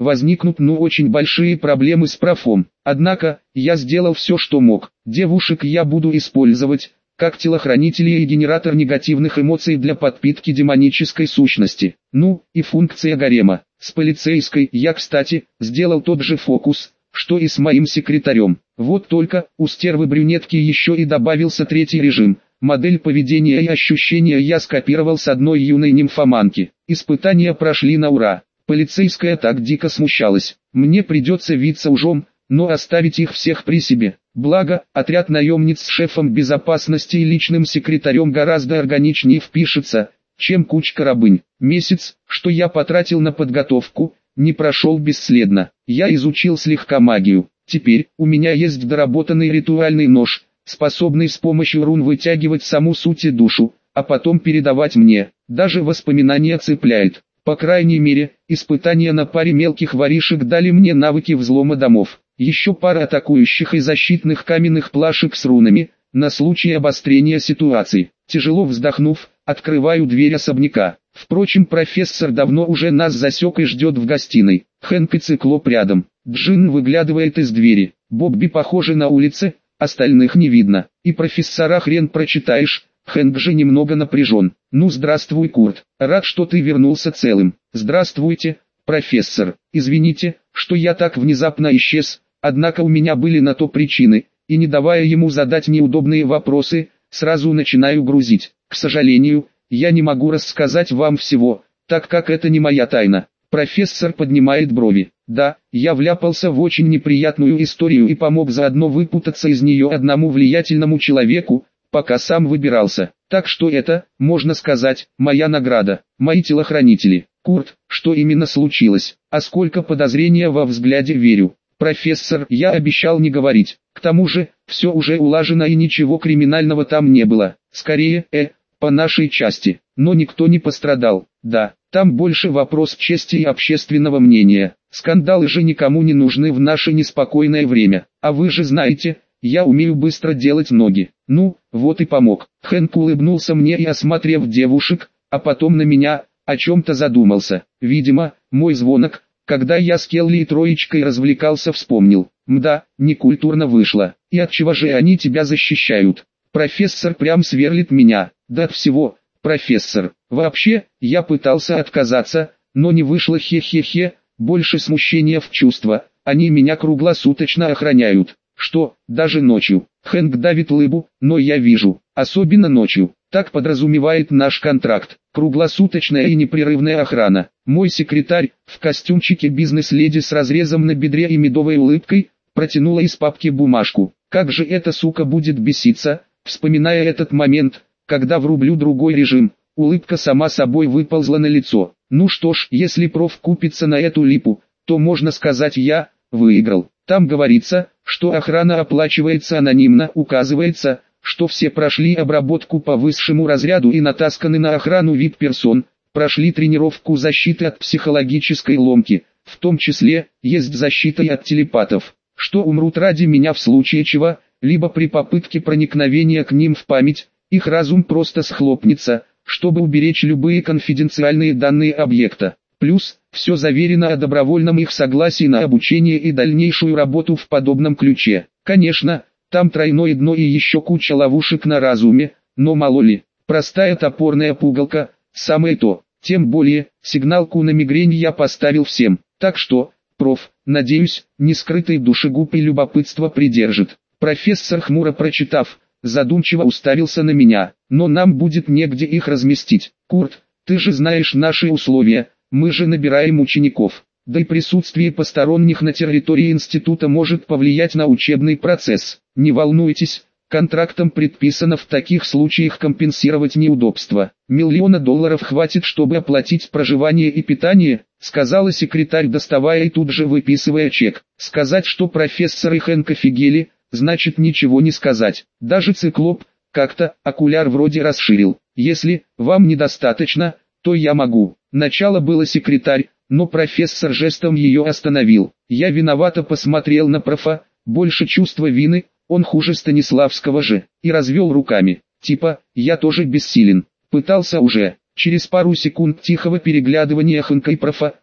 возникнут ну очень большие проблемы с профом. Однако, я сделал все, что мог. Девушек я буду использовать как телохранителей и генератор негативных эмоций для подпитки демонической сущности. Ну, и функция гарема. С полицейской я, кстати, сделал тот же фокус, что и с моим секретарем. Вот только, у стервы-брюнетки еще и добавился третий режим. Модель поведения и ощущения я скопировал с одной юной нимфоманки. Испытания прошли на ура. Полицейская так дико смущалась. Мне придется виться ужом, но оставить их всех при себе. Благо, отряд наемниц с шефом безопасности и личным секретарем гораздо органичнее впишется, чем кучка рабынь. Месяц, что я потратил на подготовку, не прошел бесследно. Я изучил слегка магию. Теперь, у меня есть доработанный ритуальный нож, способный с помощью рун вытягивать саму суть и душу, а потом передавать мне. Даже воспоминания цепляет. По крайней мере, испытания на паре мелких воришек дали мне навыки взлома домов. Еще пара атакующих и защитных каменных плашек с рунами, на случай обострения ситуации. Тяжело вздохнув, открываю дверь особняка. Впрочем, профессор давно уже нас засек и ждет в гостиной. Хэнк и Циклоп рядом. Джин выглядывает из двери. Бобби похоже на улице, остальных не видно. И профессора хрен прочитаешь. Хэнк же немного напряжен. Ну здравствуй, Курт. Рад, что ты вернулся целым. Здравствуйте, профессор. Извините, что я так внезапно исчез, однако у меня были на то причины, и не давая ему задать неудобные вопросы, сразу начинаю грузить. К сожалению, я не могу рассказать вам всего, так как это не моя тайна. Профессор поднимает брови. Да, я вляпался в очень неприятную историю и помог заодно выпутаться из нее одному влиятельному человеку, пока сам выбирался. Так что это, можно сказать, моя награда, мои телохранители. Курт, что именно случилось? А сколько подозрения во взгляде верю. Профессор, я обещал не говорить. К тому же, все уже улажено и ничего криминального там не было. Скорее, э, по нашей части. Но никто не пострадал. Да, там больше вопрос чести и общественного мнения. Скандалы же никому не нужны в наше неспокойное время. А вы же знаете, я умею быстро делать ноги. Ну, вот и помог. Хэнк улыбнулся мне и, осмотрев девушек, а потом на меня, о чем-то задумался. Видимо, мой звонок, когда я с Келли и троечкой развлекался, вспомнил. Мда, некультурно вышло. И отчего же они тебя защищают? Профессор прям сверлит меня. Да от всего, профессор. Вообще, я пытался отказаться, но не вышло, хе-хе-хе. Больше смущения в чувства. Они меня круглосуточно охраняют. Что, даже ночью? Хэнк давит лыбу, но я вижу. Особенно ночью. Так подразумевает наш контракт. Круглосуточная и непрерывная охрана. Мой секретарь, в костюмчике бизнес-леди с разрезом на бедре и медовой улыбкой, протянула из папки бумажку. Как же эта сука будет беситься, вспоминая этот момент, когда врублю другой режим. Улыбка сама собой выползла на лицо. Ну что ж, если проф купится на эту липу, то можно сказать, я выиграл. Там говорится, что охрана оплачивается анонимно, указывается, что все прошли обработку по высшему разряду и натасканы на охрану ви ай пи-персон, прошли тренировку защиты от психологической ломки, в том числе, есть защита и от телепатов, что умрут ради меня в случае чего, либо при попытке проникновения к ним в память, их разум просто схлопнется, чтобы уберечь любые конфиденциальные данные объекта. Плюс, все заверено о добровольном их согласии на обучение и дальнейшую работу в подобном ключе. Конечно, там тройное дно и еще куча ловушек на разуме, но мало ли, простая топорная пугалка, самое то. Тем более, сигналку на мигрень я поставил всем. Так что, проф, надеюсь, нескрытый душегуб и любопытство придержит. Профессор, хмуро прочитав, задумчиво уставился на меня. Но нам будет негде их разместить. Курт, ты же знаешь наши условия. Мы же набираем учеников, да и присутствие посторонних на территории института может повлиять на учебный процесс. Не волнуйтесь, контрактом предписано в таких случаях компенсировать неудобства. Миллиона долларов хватит, чтобы оплатить проживание и питание, сказала секретарь, доставая и тут же выписывая чек. Сказать, что профессор и Хэнк офигели, значит ничего не сказать. Даже Циклоп, как-то, окуляр вроде расширил. Если вам недостаточно, то я могу. Начало было секретарь, но профессор жестом ее остановил. Я виновато посмотрел на профа, больше чувства вины, он хуже Станиславского же, и развел руками. Типа, я тоже бессилен. Пытался уже. Через пару секунд тихого переглядывания Хэнка и профа,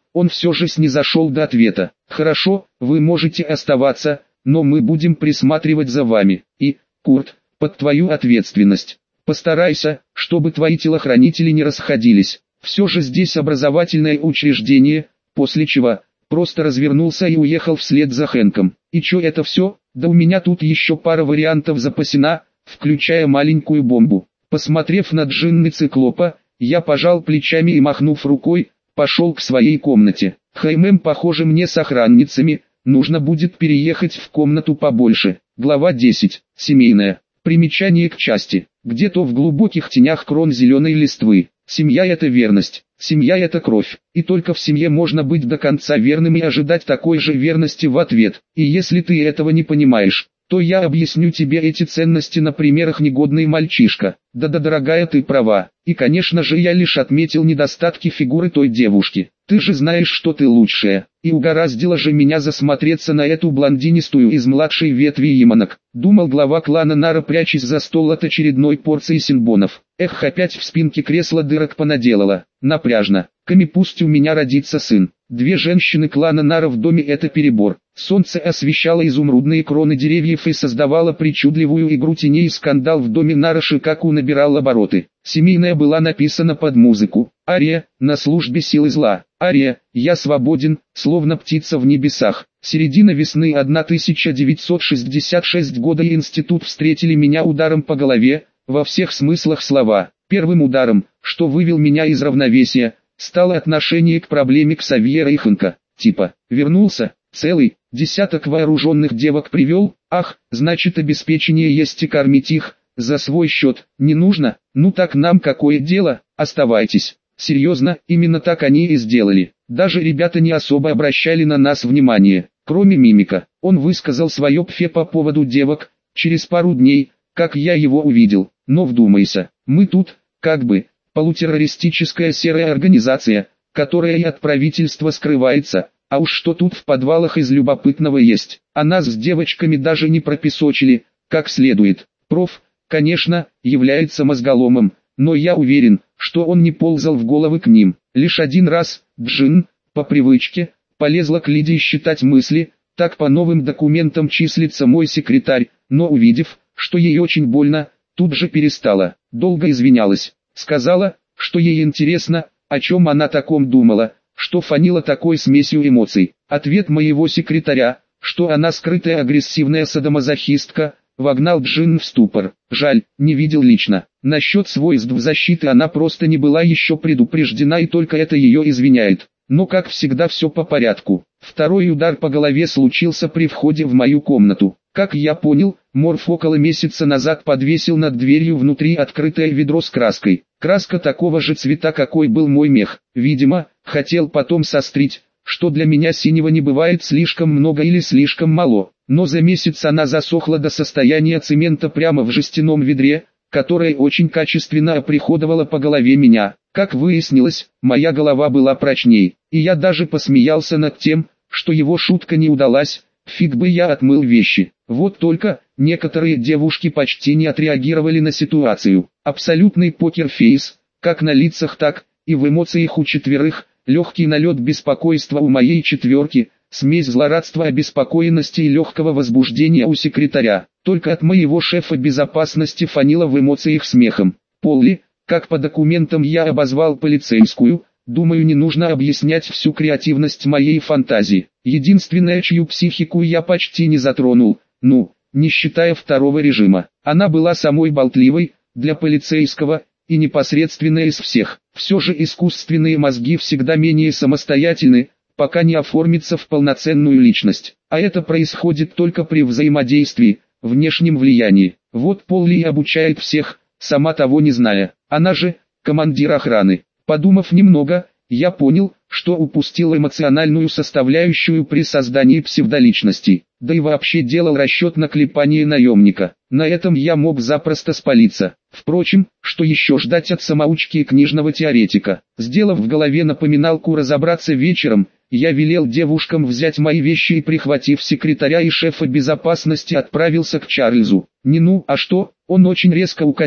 он все же снизошел до ответа. «Хорошо, вы можете оставаться, но мы будем присматривать за вами. И, Курт, под твою ответственность. Постарайся, чтобы твои телохранители не расходились. Все же здесь образовательное учреждение», после чего просто развернулся и уехал вслед за Хэнком. «И чё это все? Да у меня тут еще пара вариантов запасена, включая маленькую бомбу». Посмотрев на джинны циклопа, я пожал плечами и, махнув рукой, пошел к своей комнате. «Хэймэм, похоже, мне с охранницами нужно будет переехать в комнату побольше». Глава десять. Семейная. Примечание к части. Где-то в глубоких тенях крон зеленой листвы. Семья – это верность, семья – это кровь, и только в семье можно быть до конца верным и ожидать такой же верности в ответ. И если ты этого не понимаешь, то я объясню тебе эти ценности на примерах «Негодный мальчишка». Да-да, дорогая, ты права. И конечно же я лишь отметил недостатки фигуры той девушки. Ты же знаешь, что ты лучшая. И угораздило же меня засмотреться на эту блондинистую из младшей ветви Ямонок. Думал глава клана Нара, прячась за стол от очередной порции синбонов. Эх, опять в спинке кресла дырок понаделала. Напряжно. Ками, пусть у меня родится сын. Две женщины клана Нара в доме — это перебор. Солнце освещало изумрудные кроны деревьев и создавало причудливую игру теней, и скандал в доме Нара Шикаку набирал обороты. Семейная была написана под музыку. Ария, на службе силы зла. Ария, я свободен, словно птица в небесах. Середина весны тысяча девятьсот шестьдесят шестого года, и институт встретили меня ударом по голове, во всех смыслах слова. Первым ударом, что вывел меня из равновесия, стало отношение к проблеме Ксавьера и Хэнка. Типа, вернулся, целый, десяток вооруженных девок привел, ах, значит обеспечение есть и кормить их, за свой счет, не нужно, ну так нам какое дело, оставайтесь. Серьезно, именно так они и сделали. Даже ребята не особо обращали на нас внимание, кроме Мимика. Он высказал свое пфе по поводу девок, через пару дней, как я его увидел. Но вдумайся, мы тут, как бы, полутеррористическая серая организация, которая и от правительства скрывается, а уж что тут в подвалах из любопытного есть. А нас с девочками даже не пропесочили, как следует. Проф, конечно, является мозголомом, но я уверен, что он не ползал в головы к ним. Лишь один раз, Джин, по привычке, полезла к Лидии считать мысли, так по новым документам числится мой секретарь, но увидев, что ей очень больно, тут же перестала. Долго извинялась, сказала, что ей интересно, о чем она таком думала, что фанила такой смесью эмоций. Ответ моего секретаря, что она скрытая агрессивная садомазохистка, вогнал Джин в ступор. Жаль, не видел лично. Насчет свойств защиты она просто не была еще предупреждена, и только это ее извиняет. Но как всегда все по порядку. Второй удар по голове случился при входе в мою комнату. Как я понял, Морф около месяца назад подвесил над дверью внутри открытое ведро с краской. Краска такого же цвета, какой был мой мех. Видимо, хотел потом сострить, что для меня синего не бывает слишком много или слишком мало. Но за месяц она засохла до состояния цемента прямо в жестяном ведре, которое очень качественно оприходовало по голове меня. Как выяснилось, моя голова была прочней, и я даже посмеялся над тем, что его шутка не удалась. Фиг бы я отмыл вещи. Вот только, некоторые девушки почти не отреагировали на ситуацию. Абсолютный покерфейс, как на лицах, так и в эмоциях у четверых, легкий налет беспокойства у моей четверки, смесь злорадства, обеспокоенности и легкого возбуждения у секретаря. Только от моего шефа безопасности фанило в эмоциях смехом. Полли, как по документам я обозвал полицейскую, думаю, не нужно объяснять всю креативность моей фантазии. Единственная, чью психику я почти не затронул, ну, не считая второго режима. Она была самой болтливой, для полицейского, и непосредственная из всех. Все же искусственные мозги всегда менее самостоятельны, пока не оформится в полноценную личность. А это происходит только при взаимодействии, внешнем влиянии. Вот Полли и обучает всех, сама того не зная. Она же, командир охраны. Подумав немного, я понял, что упустил эмоциональную составляющую при создании псевдоличностей. Да и вообще делал расчет на клепание наемника. На этом я мог запросто спалиться. Впрочем, что еще ждать от самоучки и книжного теоретика? Сделав в голове напоминалку разобраться вечером, я велел девушкам взять мои вещи и, прихватив секретаря и шефа безопасности, отправился к Чарльзу. Не ну, а что, он очень резко укатил,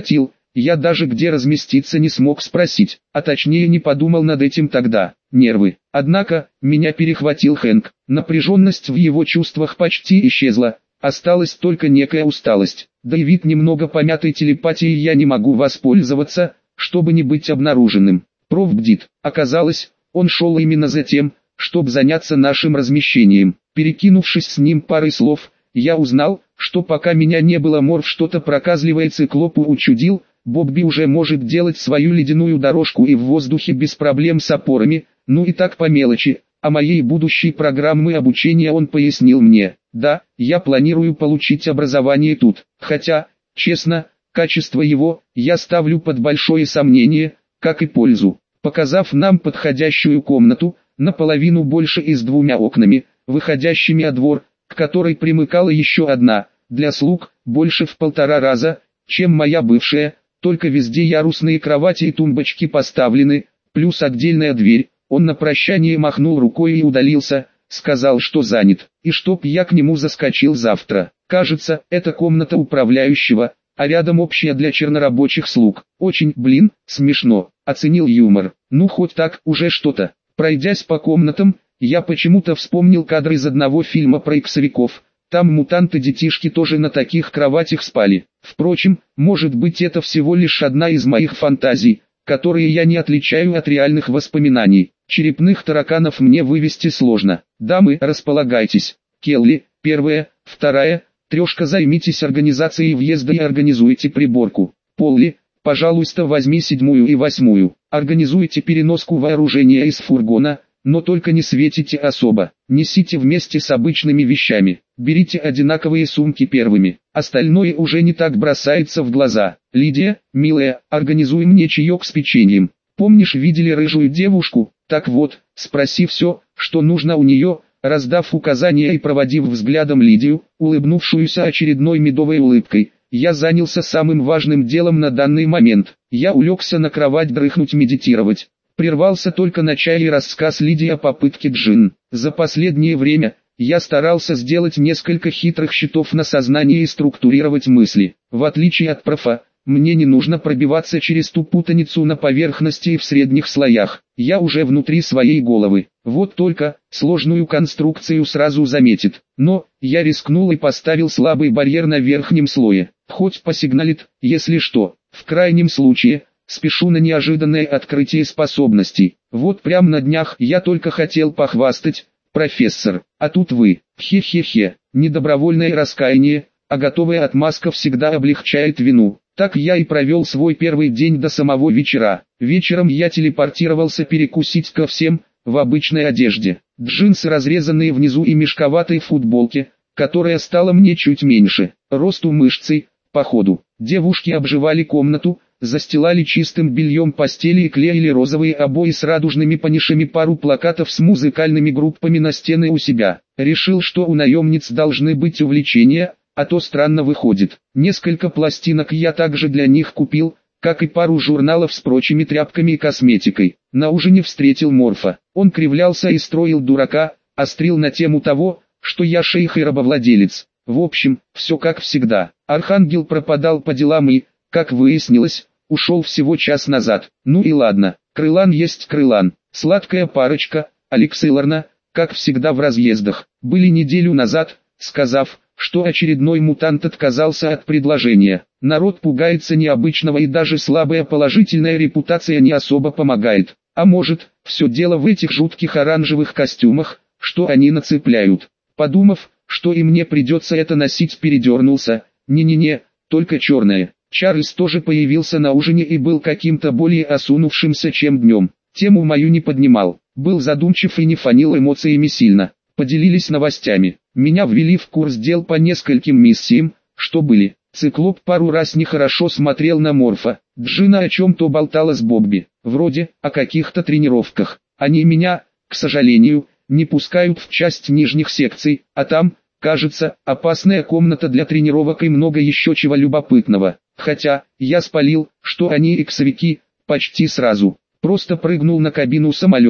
я даже где разместиться не смог спросить, а точнее не подумал над этим тогда. Нервы. Однако, меня перехватил Хэнк, напряженность в его чувствах почти исчезла, осталась только некая усталость, да и вид немного помятой телепатией я не могу воспользоваться, чтобы не быть обнаруженным. Профбдит. Оказалось, он шел именно за тем, чтобы заняться нашим размещением. Перекинувшись с ним парой слов, я узнал, что пока меня не было, Морф что-то проказливое циклопу учудил. Бобби уже может делать свою ледяную дорожку и в воздухе без проблем с опорами, ну и так по мелочи. О моей будущей программе обучения он пояснил мне. Да, я планирую получить образование тут, хотя, честно, качество его я ставлю под большое сомнение, как и пользу. Показав нам подходящую комнату, наполовину больше и с двумя окнами, выходящими о двор, к которой примыкала еще одна, для слуг, больше в полтора раза, чем моя бывшая, только везде ярусные кровати и тумбочки поставлены, плюс отдельная дверь. Он на прощание махнул рукой и удалился, сказал, что занят, и чтоб я к нему заскочил завтра. Кажется, это комната управляющего, а рядом общая для чернорабочих слуг. Очень, блин, смешно, оценил юмор. Ну хоть так, уже что-то. Пройдясь по комнатам, я почему-то вспомнил кадры из одного фильма про иксовиков. Там мутанты-детишки тоже на таких кроватях спали. Впрочем, может быть, это всего лишь одна из моих фантазий, которые я не отличаю от реальных воспоминаний. Черепных тараканов мне вывести сложно. Дамы, располагайтесь. Келли, первая, вторая, трешка, займитесь организацией въезда и организуйте приборку. Полли, пожалуйста, возьми седьмую и восьмую. Организуйте переноску вооружения из фургона, но только не светите особо. Несите вместе с обычными вещами. Берите одинаковые сумки первыми. Остальное уже не так бросается в глаза. Лидия, милая, организуй мне чаек с печеньем. Помнишь, видели рыжую девушку? Так вот, спроси все, что нужно у нее, раздав указания и проводив взглядом Лидию, улыбнувшуюся очередной медовой улыбкой. Я занялся самым важным делом на данный момент. Я улегся на кровать дрыхнуть, медитировать. Прервался только на чай и рассказ Лидии о попытке Джин. За последнее время я старался сделать несколько хитрых щитов на сознание и структурировать мысли. В отличие от профа, мне не нужно пробиваться через ту путаницу на поверхности и в средних слоях. Я уже внутри своей головы. Вот только сложную конструкцию сразу заметит. Но я рискнул и поставил слабый барьер на верхнем слое. Хоть посигналит, если что. В крайнем случае, спешу на неожиданное открытие способностей. Вот прямо на днях я только хотел похвастать, профессор, а тут вы. Хе-хе-хе, не добровольное раскаяние, а готовая отмазка всегда облегчает вину. Так я и провел свой первый день до самого вечера. Вечером я телепортировался перекусить ко всем, в обычной одежде. Джинсы, разрезанные внизу, и мешковатой футболке, которая стала мне чуть меньше. Росту мышцы, походу. Девушки обживали комнату, застилали чистым бельем постели и клеили розовые обои с радужными панишами, пару плакатов с музыкальными группами на стены у себя. Решил, что у наемниц должны быть увлечения, а то странно выходит. Несколько пластинок я также для них купил, как и пару журналов с прочими тряпками и косметикой. На ужине встретил Морфа. Он кривлялся и строил дурака, острил на тему того, что я шейх и рабовладелец. В общем, все как всегда. Архангел пропадал по делам и, как выяснилось, ушел всего час назад. Ну и ладно, Крылан есть Крылан. Сладкая парочка, Алекс и Лорна, как всегда в разъездах, были неделю назад, сказав, что очередной мутант отказался от предложения. Народ пугается необычного, и даже слабая положительная репутация не особо помогает. А может, все дело в этих жутких оранжевых костюмах, что они нацепляют. Подумав, что и мне придется это носить, передернулся. Не-не-не, только черное. Чарльз тоже появился на ужине и был каким-то более осунувшимся, чем днем. Тему мою не поднимал, был задумчив и не фанил эмоциями сильно. Поделились новостями. Меня ввели в курс дел по нескольким миссиям, что были. Циклоп пару раз нехорошо смотрел на Морфа. Джина о чем-то болтала с Бобби. Вроде о каких-то тренировках. Они меня, к сожалению, не пускают в часть нижних секций, а там, кажется, опасная комната для тренировок и много еще чего любопытного. Хотя, я спалил, что они иксовики, почти сразу. Просто прыгнул на кабину самолета,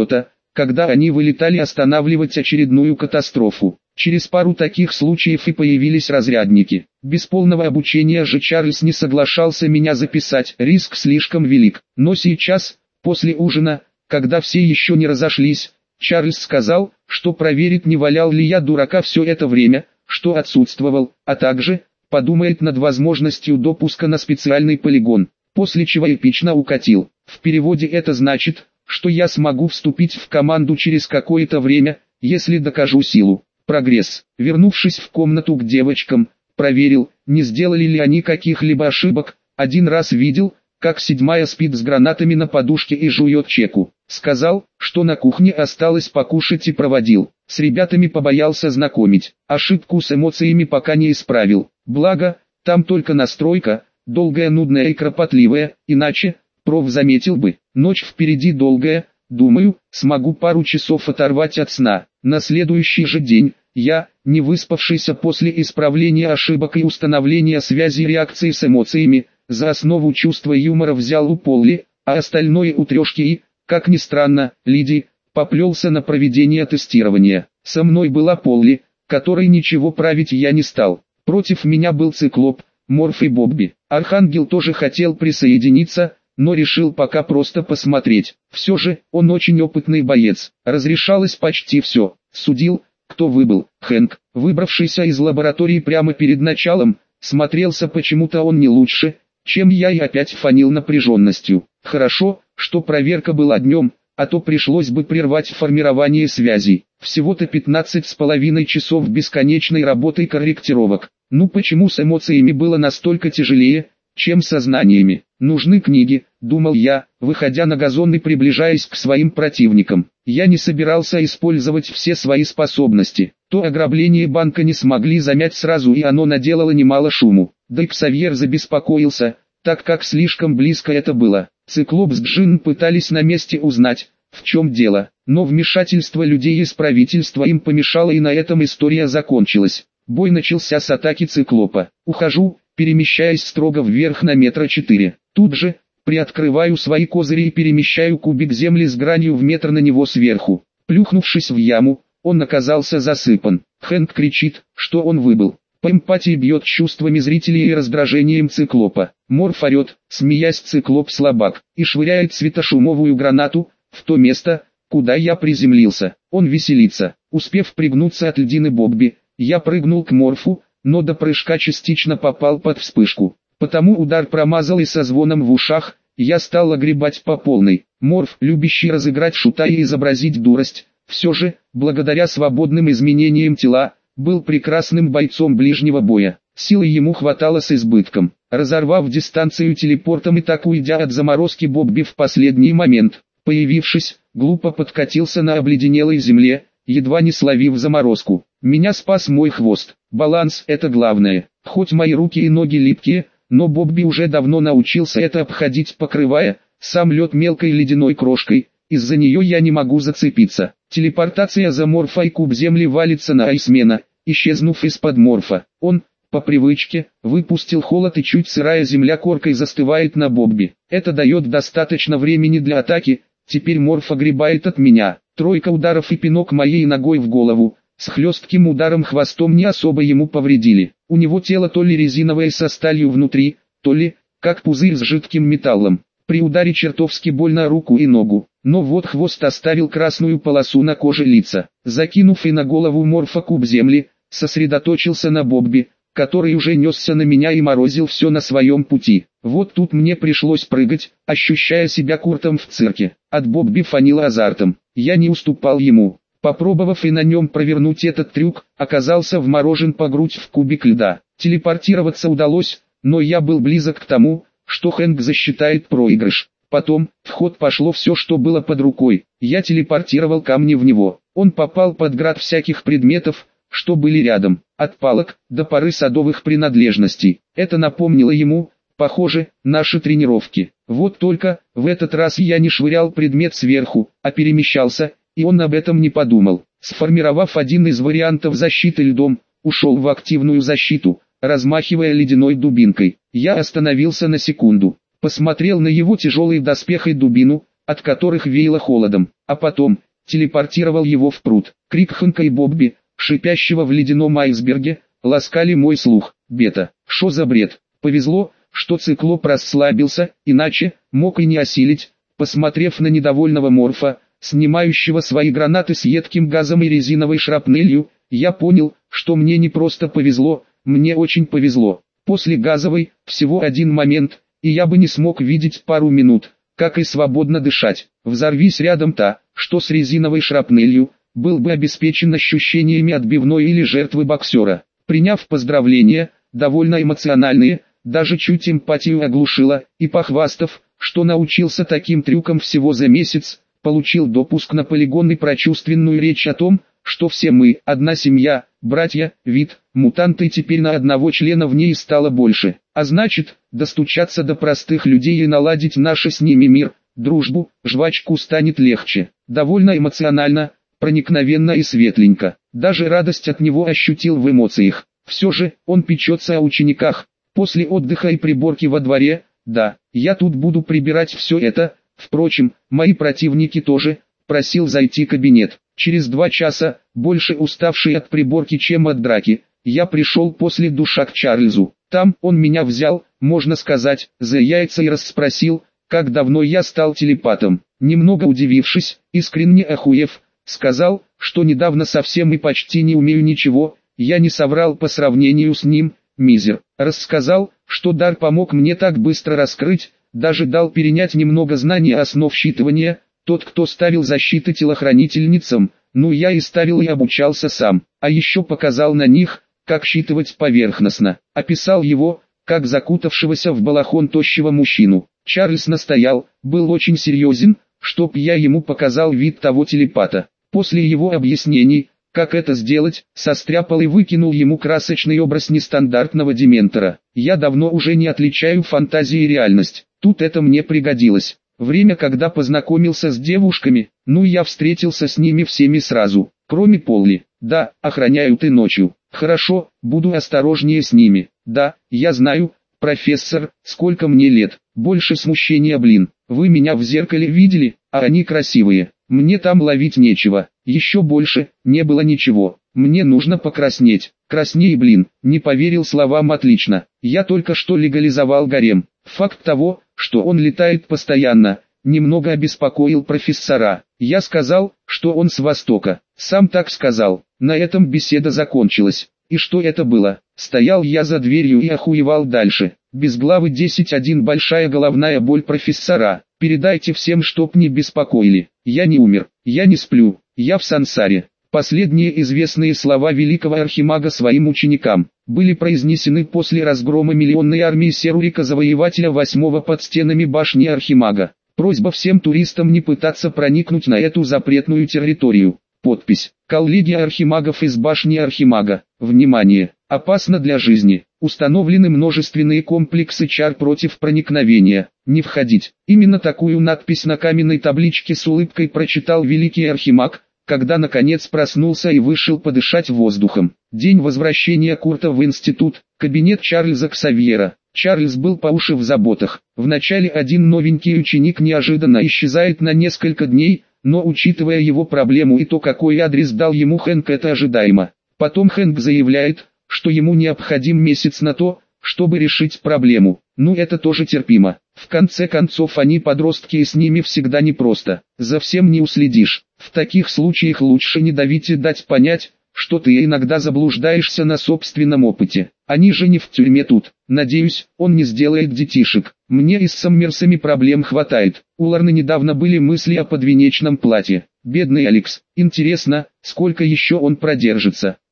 когда они вылетали останавливать очередную катастрофу. Через пару таких случаев и появились разрядники. Без полного обучения же Чарльз не соглашался меня записать, риск слишком велик. Но сейчас, после ужина, когда все еще не разошлись, Чарльз сказал, что проверит, не валял ли я дурака все это время, что отсутствовал, а также подумает над возможностью допуска на специальный полигон, после чего эпично укатил. В переводе это значит, что я смогу вступить в команду через какое-то время, если докажу силу. Прогресс. Вернувшись в комнату к девочкам, проверил, не сделали ли они каких-либо ошибок. Один раз видел, как седьмая спит с гранатами на подушке и жует чеку. Сказал, что на кухне осталось покушать, и проводил. С ребятами побоялся знакомить. Ошибку с эмоциями пока не исправил. Благо, там только настройка, долгая, нудная и кропотливая, иначе, проф заметил бы. Ночь впереди долгая, думаю, смогу пару часов оторвать от сна. На следующий же день, я, не выспавшийся после исправления ошибок и установления связи реакции с эмоциями, за основу чувства юмора взял у Полли, а остальное у Трешки и, как ни странно, Лиди, поплелся на проведение тестирования. Со мной была Полли, которой ничего править я не стал. Против меня был Циклоп, Морф и Бобби. Архангел тоже хотел присоединиться, но решил пока просто посмотреть. Все же, он очень опытный боец. Разрешалось почти все. Судил, кто выбыл. Хэнк, выбравшийся из лаборатории прямо перед началом, смотрелся почему-то он не лучше, чем я, и опять фанил напряженностью. Хорошо, что проверка была днем, а то пришлось бы прервать формирование связей. Всего-то пятнадцать с половиной часов бесконечной работы и корректировок. Ну почему с эмоциями было настолько тяжелее, чем со знаниями? Нужны книги, думал я, выходя на газон и приближаясь к своим противникам. Я не собирался использовать все свои способности. То ограбление банка не смогли замять сразу, и оно наделало немало шуму. Да и Ксавьер забеспокоился, так как слишком близко это было. Циклоп с Джин пытались на месте узнать, в чем дело, но вмешательство людей из правительства им помешало, и на этом история закончилась. Бой начался с атаки Циклопа. Ухожу, перемещаясь строго вверх на метра четыре. Тут же, приоткрываю свои козыри и перемещаю кубик земли с гранью в метр на него сверху. Плюхнувшись в яму, он оказался засыпан. Хэнк кричит, что он выбыл. По эмпатии бьет чувствами зрителей и раздражением Циклопа. Морф орет, смеясь, Циклоп слабак, и швыряет светошумовую гранату в то место, куда я приземлился. Он веселится. Успев пригнуться от льдины Бобби, я прыгнул к Морфу, но до прыжка частично попал под вспышку. Потому удар промазал, и со звоном в ушах я стал огребать по полной. Морф, любящий разыграть шута и изобразить дурость, все же, благодаря свободным изменениям тела, был прекрасным бойцом ближнего боя. Силы ему хватало с избытком. Разорвав дистанцию телепортом и так уйдя от заморозки, Бобби в последний момент, появившись, глупо подкатился на обледенелой земле, едва не словив заморозку. Меня спас мой хвост. Баланс — это главное. Хоть мои руки и ноги липкие, но Бобби уже давно научился это обходить, покрывая сам лед мелкой ледяной крошкой. Из-за нее я не могу зацепиться. Телепортация за Морфа, и куб земли валится на Айсмена, исчезнув из-под Морфа. Он, по привычке, выпустил холод, и чуть сырая земля коркой застывает на Бобби. Это дает достаточно времени для атаки. Теперь Морф огребает от меня. Тройка ударов и пинок моей ногой в голову. С хлестким ударом хвостом не особо ему повредили. У него тело то ли резиновое со сталью внутри, то ли, как пузырь с жидким металлом. При ударе чертовски больно руку и ногу. Но вот хвост оставил красную полосу на коже лица. Закинув и на голову Морфа куб земли, сосредоточился на Бобби, который уже несся на меня и морозил все на своем пути. Вот тут мне пришлось прыгать, ощущая себя Куртом в цирке. От Бобби фанило азартом. Я не уступал ему. Попробовав и на нем провернуть этот трюк, оказался вморожен по грудь в кубик льда. Телепортироваться удалось, но я был близок к тому, что Хэнк засчитает проигрыш. Потом, в ход пошло все, что было под рукой. Я телепортировал камни в него. Он попал под град всяких предметов, что были рядом, от палок до пары садовых принадлежностей. Это напомнило ему, похоже, наши тренировки. Вот только, в этот раз я не швырял предмет сверху, а перемещался, и он об этом не подумал. Сформировав один из вариантов защиты льдом, ушел в активную защиту, размахивая ледяной дубинкой. Я остановился на секунду, посмотрел на его тяжелый доспех и дубину, от которых веяло холодом, а потом, телепортировал его в пруд. Крик Хэнка и Бобби, шипящего в ледяном айсберге, ласкали мой слух. Бета, шо за бред? Повезло, что циклоп расслабился, иначе мог и не осилить. Посмотрев на недовольного морфа, снимающего свои гранаты с едким газом и резиновой шрапнелью, я понял, что мне не просто повезло, мне очень повезло. После газовой, всего один момент, и я бы не смог видеть пару минут, как и свободно дышать. Взорвись рядом та, что с резиновой шрапнелью, был бы обеспечен ощущениями отбивной или жертвы боксера. Приняв поздравления, довольно эмоциональные, даже чуть эмпатию оглушила, и похвастав, что научился таким трюкам всего за месяц, получил допуск на полигон и прочувственную речь о том, что все мы, одна семья, братья, вид, мутанты, теперь на одного члена в ней стало больше. А значит, достучаться до простых людей и наладить наши с ними мир, дружбу, жвачку станет легче. Довольно эмоционально, проникновенно и светленько. Даже радость от него ощутил в эмоциях. Все же, он печется о учениках. После отдыха и приборки во дворе, да, я тут буду прибирать все это. Впрочем, мои противники тоже. Просил зайти в кабинет. Через два часа, больше уставший от приборки, чем от драки, я пришел после душа к Чарльзу. Там он меня взял, можно сказать, за яйца и расспросил, как давно я стал телепатом. Немного удивившись, искренне охуев, сказал, что недавно совсем и почти не умею ничего. Я не соврал по сравнению с ним, мизер. Рассказал, что дар помог мне так быстро раскрыть, даже дал перенять немного знаний основ считывания. Тот, кто ставил защиты телохранительницам, ну я и ставил и обучался сам, а еще показал на них, как считывать поверхностно. Описал его, как закутавшегося в балахон тощего мужчину. Чарльз настоял, был очень серьезен, чтоб я ему показал вид того телепата. После его объяснений, как это сделать, состряпал и выкинул ему красочный образ нестандартного дементора. Я давно уже не отличаю фантазию и реальность, тут это мне пригодилось. Время, когда познакомился с девушками, ну я встретился с ними всеми сразу, кроме Полли. Да, охраняют и ночью. Хорошо, буду осторожнее с ними. Да, я знаю, профессор, сколько мне лет. Больше смущения, блин. Вы меня в зеркале видели, а они красивые. Мне там ловить нечего. Еще больше, не было ничего. Мне нужно покраснеть. Красней, блин, не поверил словам отлично. Я только что легализовал гарем. Факт того, что он летает постоянно, немного обеспокоил профессора. Я сказал, что он с Востока. Сам так сказал. На этом беседа закончилась. И что это было? Стоял я за дверью и охуевал дальше. Без главы десять один большая головная боль профессора. Передайте всем, чтоб не беспокоили. Я не умер. Я не сплю. Я в сансаре. Последние известные слова великого архимага своим ученикам были произнесены после разгрома миллионной армии Серурика-завоевателя восьмого под стенами башни архимага. Просьба всем туристам не пытаться проникнуть на эту запретную территорию. Подпись. Коллегия архимагов из башни архимага. Внимание! Опасно для жизни. Установлены множественные комплексы чар против проникновения. Не входить. Именно такую надпись на каменной табличке с улыбкой прочитал великий архимаг, когда наконец проснулся и вышел подышать воздухом. День возвращения Курта в институт, кабинет Чарльза Ксавьера. Чарльз был по уши в заботах. Вначале один новенький ученик неожиданно исчезает на несколько дней, но учитывая его проблему и то, какой адрес дал ему Хэнк, это ожидаемо. Потом Хэнк заявляет, что ему необходим месяц на то, чтобы решить проблему. Ну это тоже терпимо. В конце концов они подростки и с ними всегда непросто. За всем не уследишь. В таких случаях лучше не давить и дать понять, что ты иногда заблуждаешься на собственном опыте. Они же не в тюрьме тут. Надеюсь, он не сделает детишек. Мне и с Саммерсами проблем хватает. У Лорны недавно были мысли о подвенечном платье. Бедный Алекс. Интересно, сколько еще он продержится.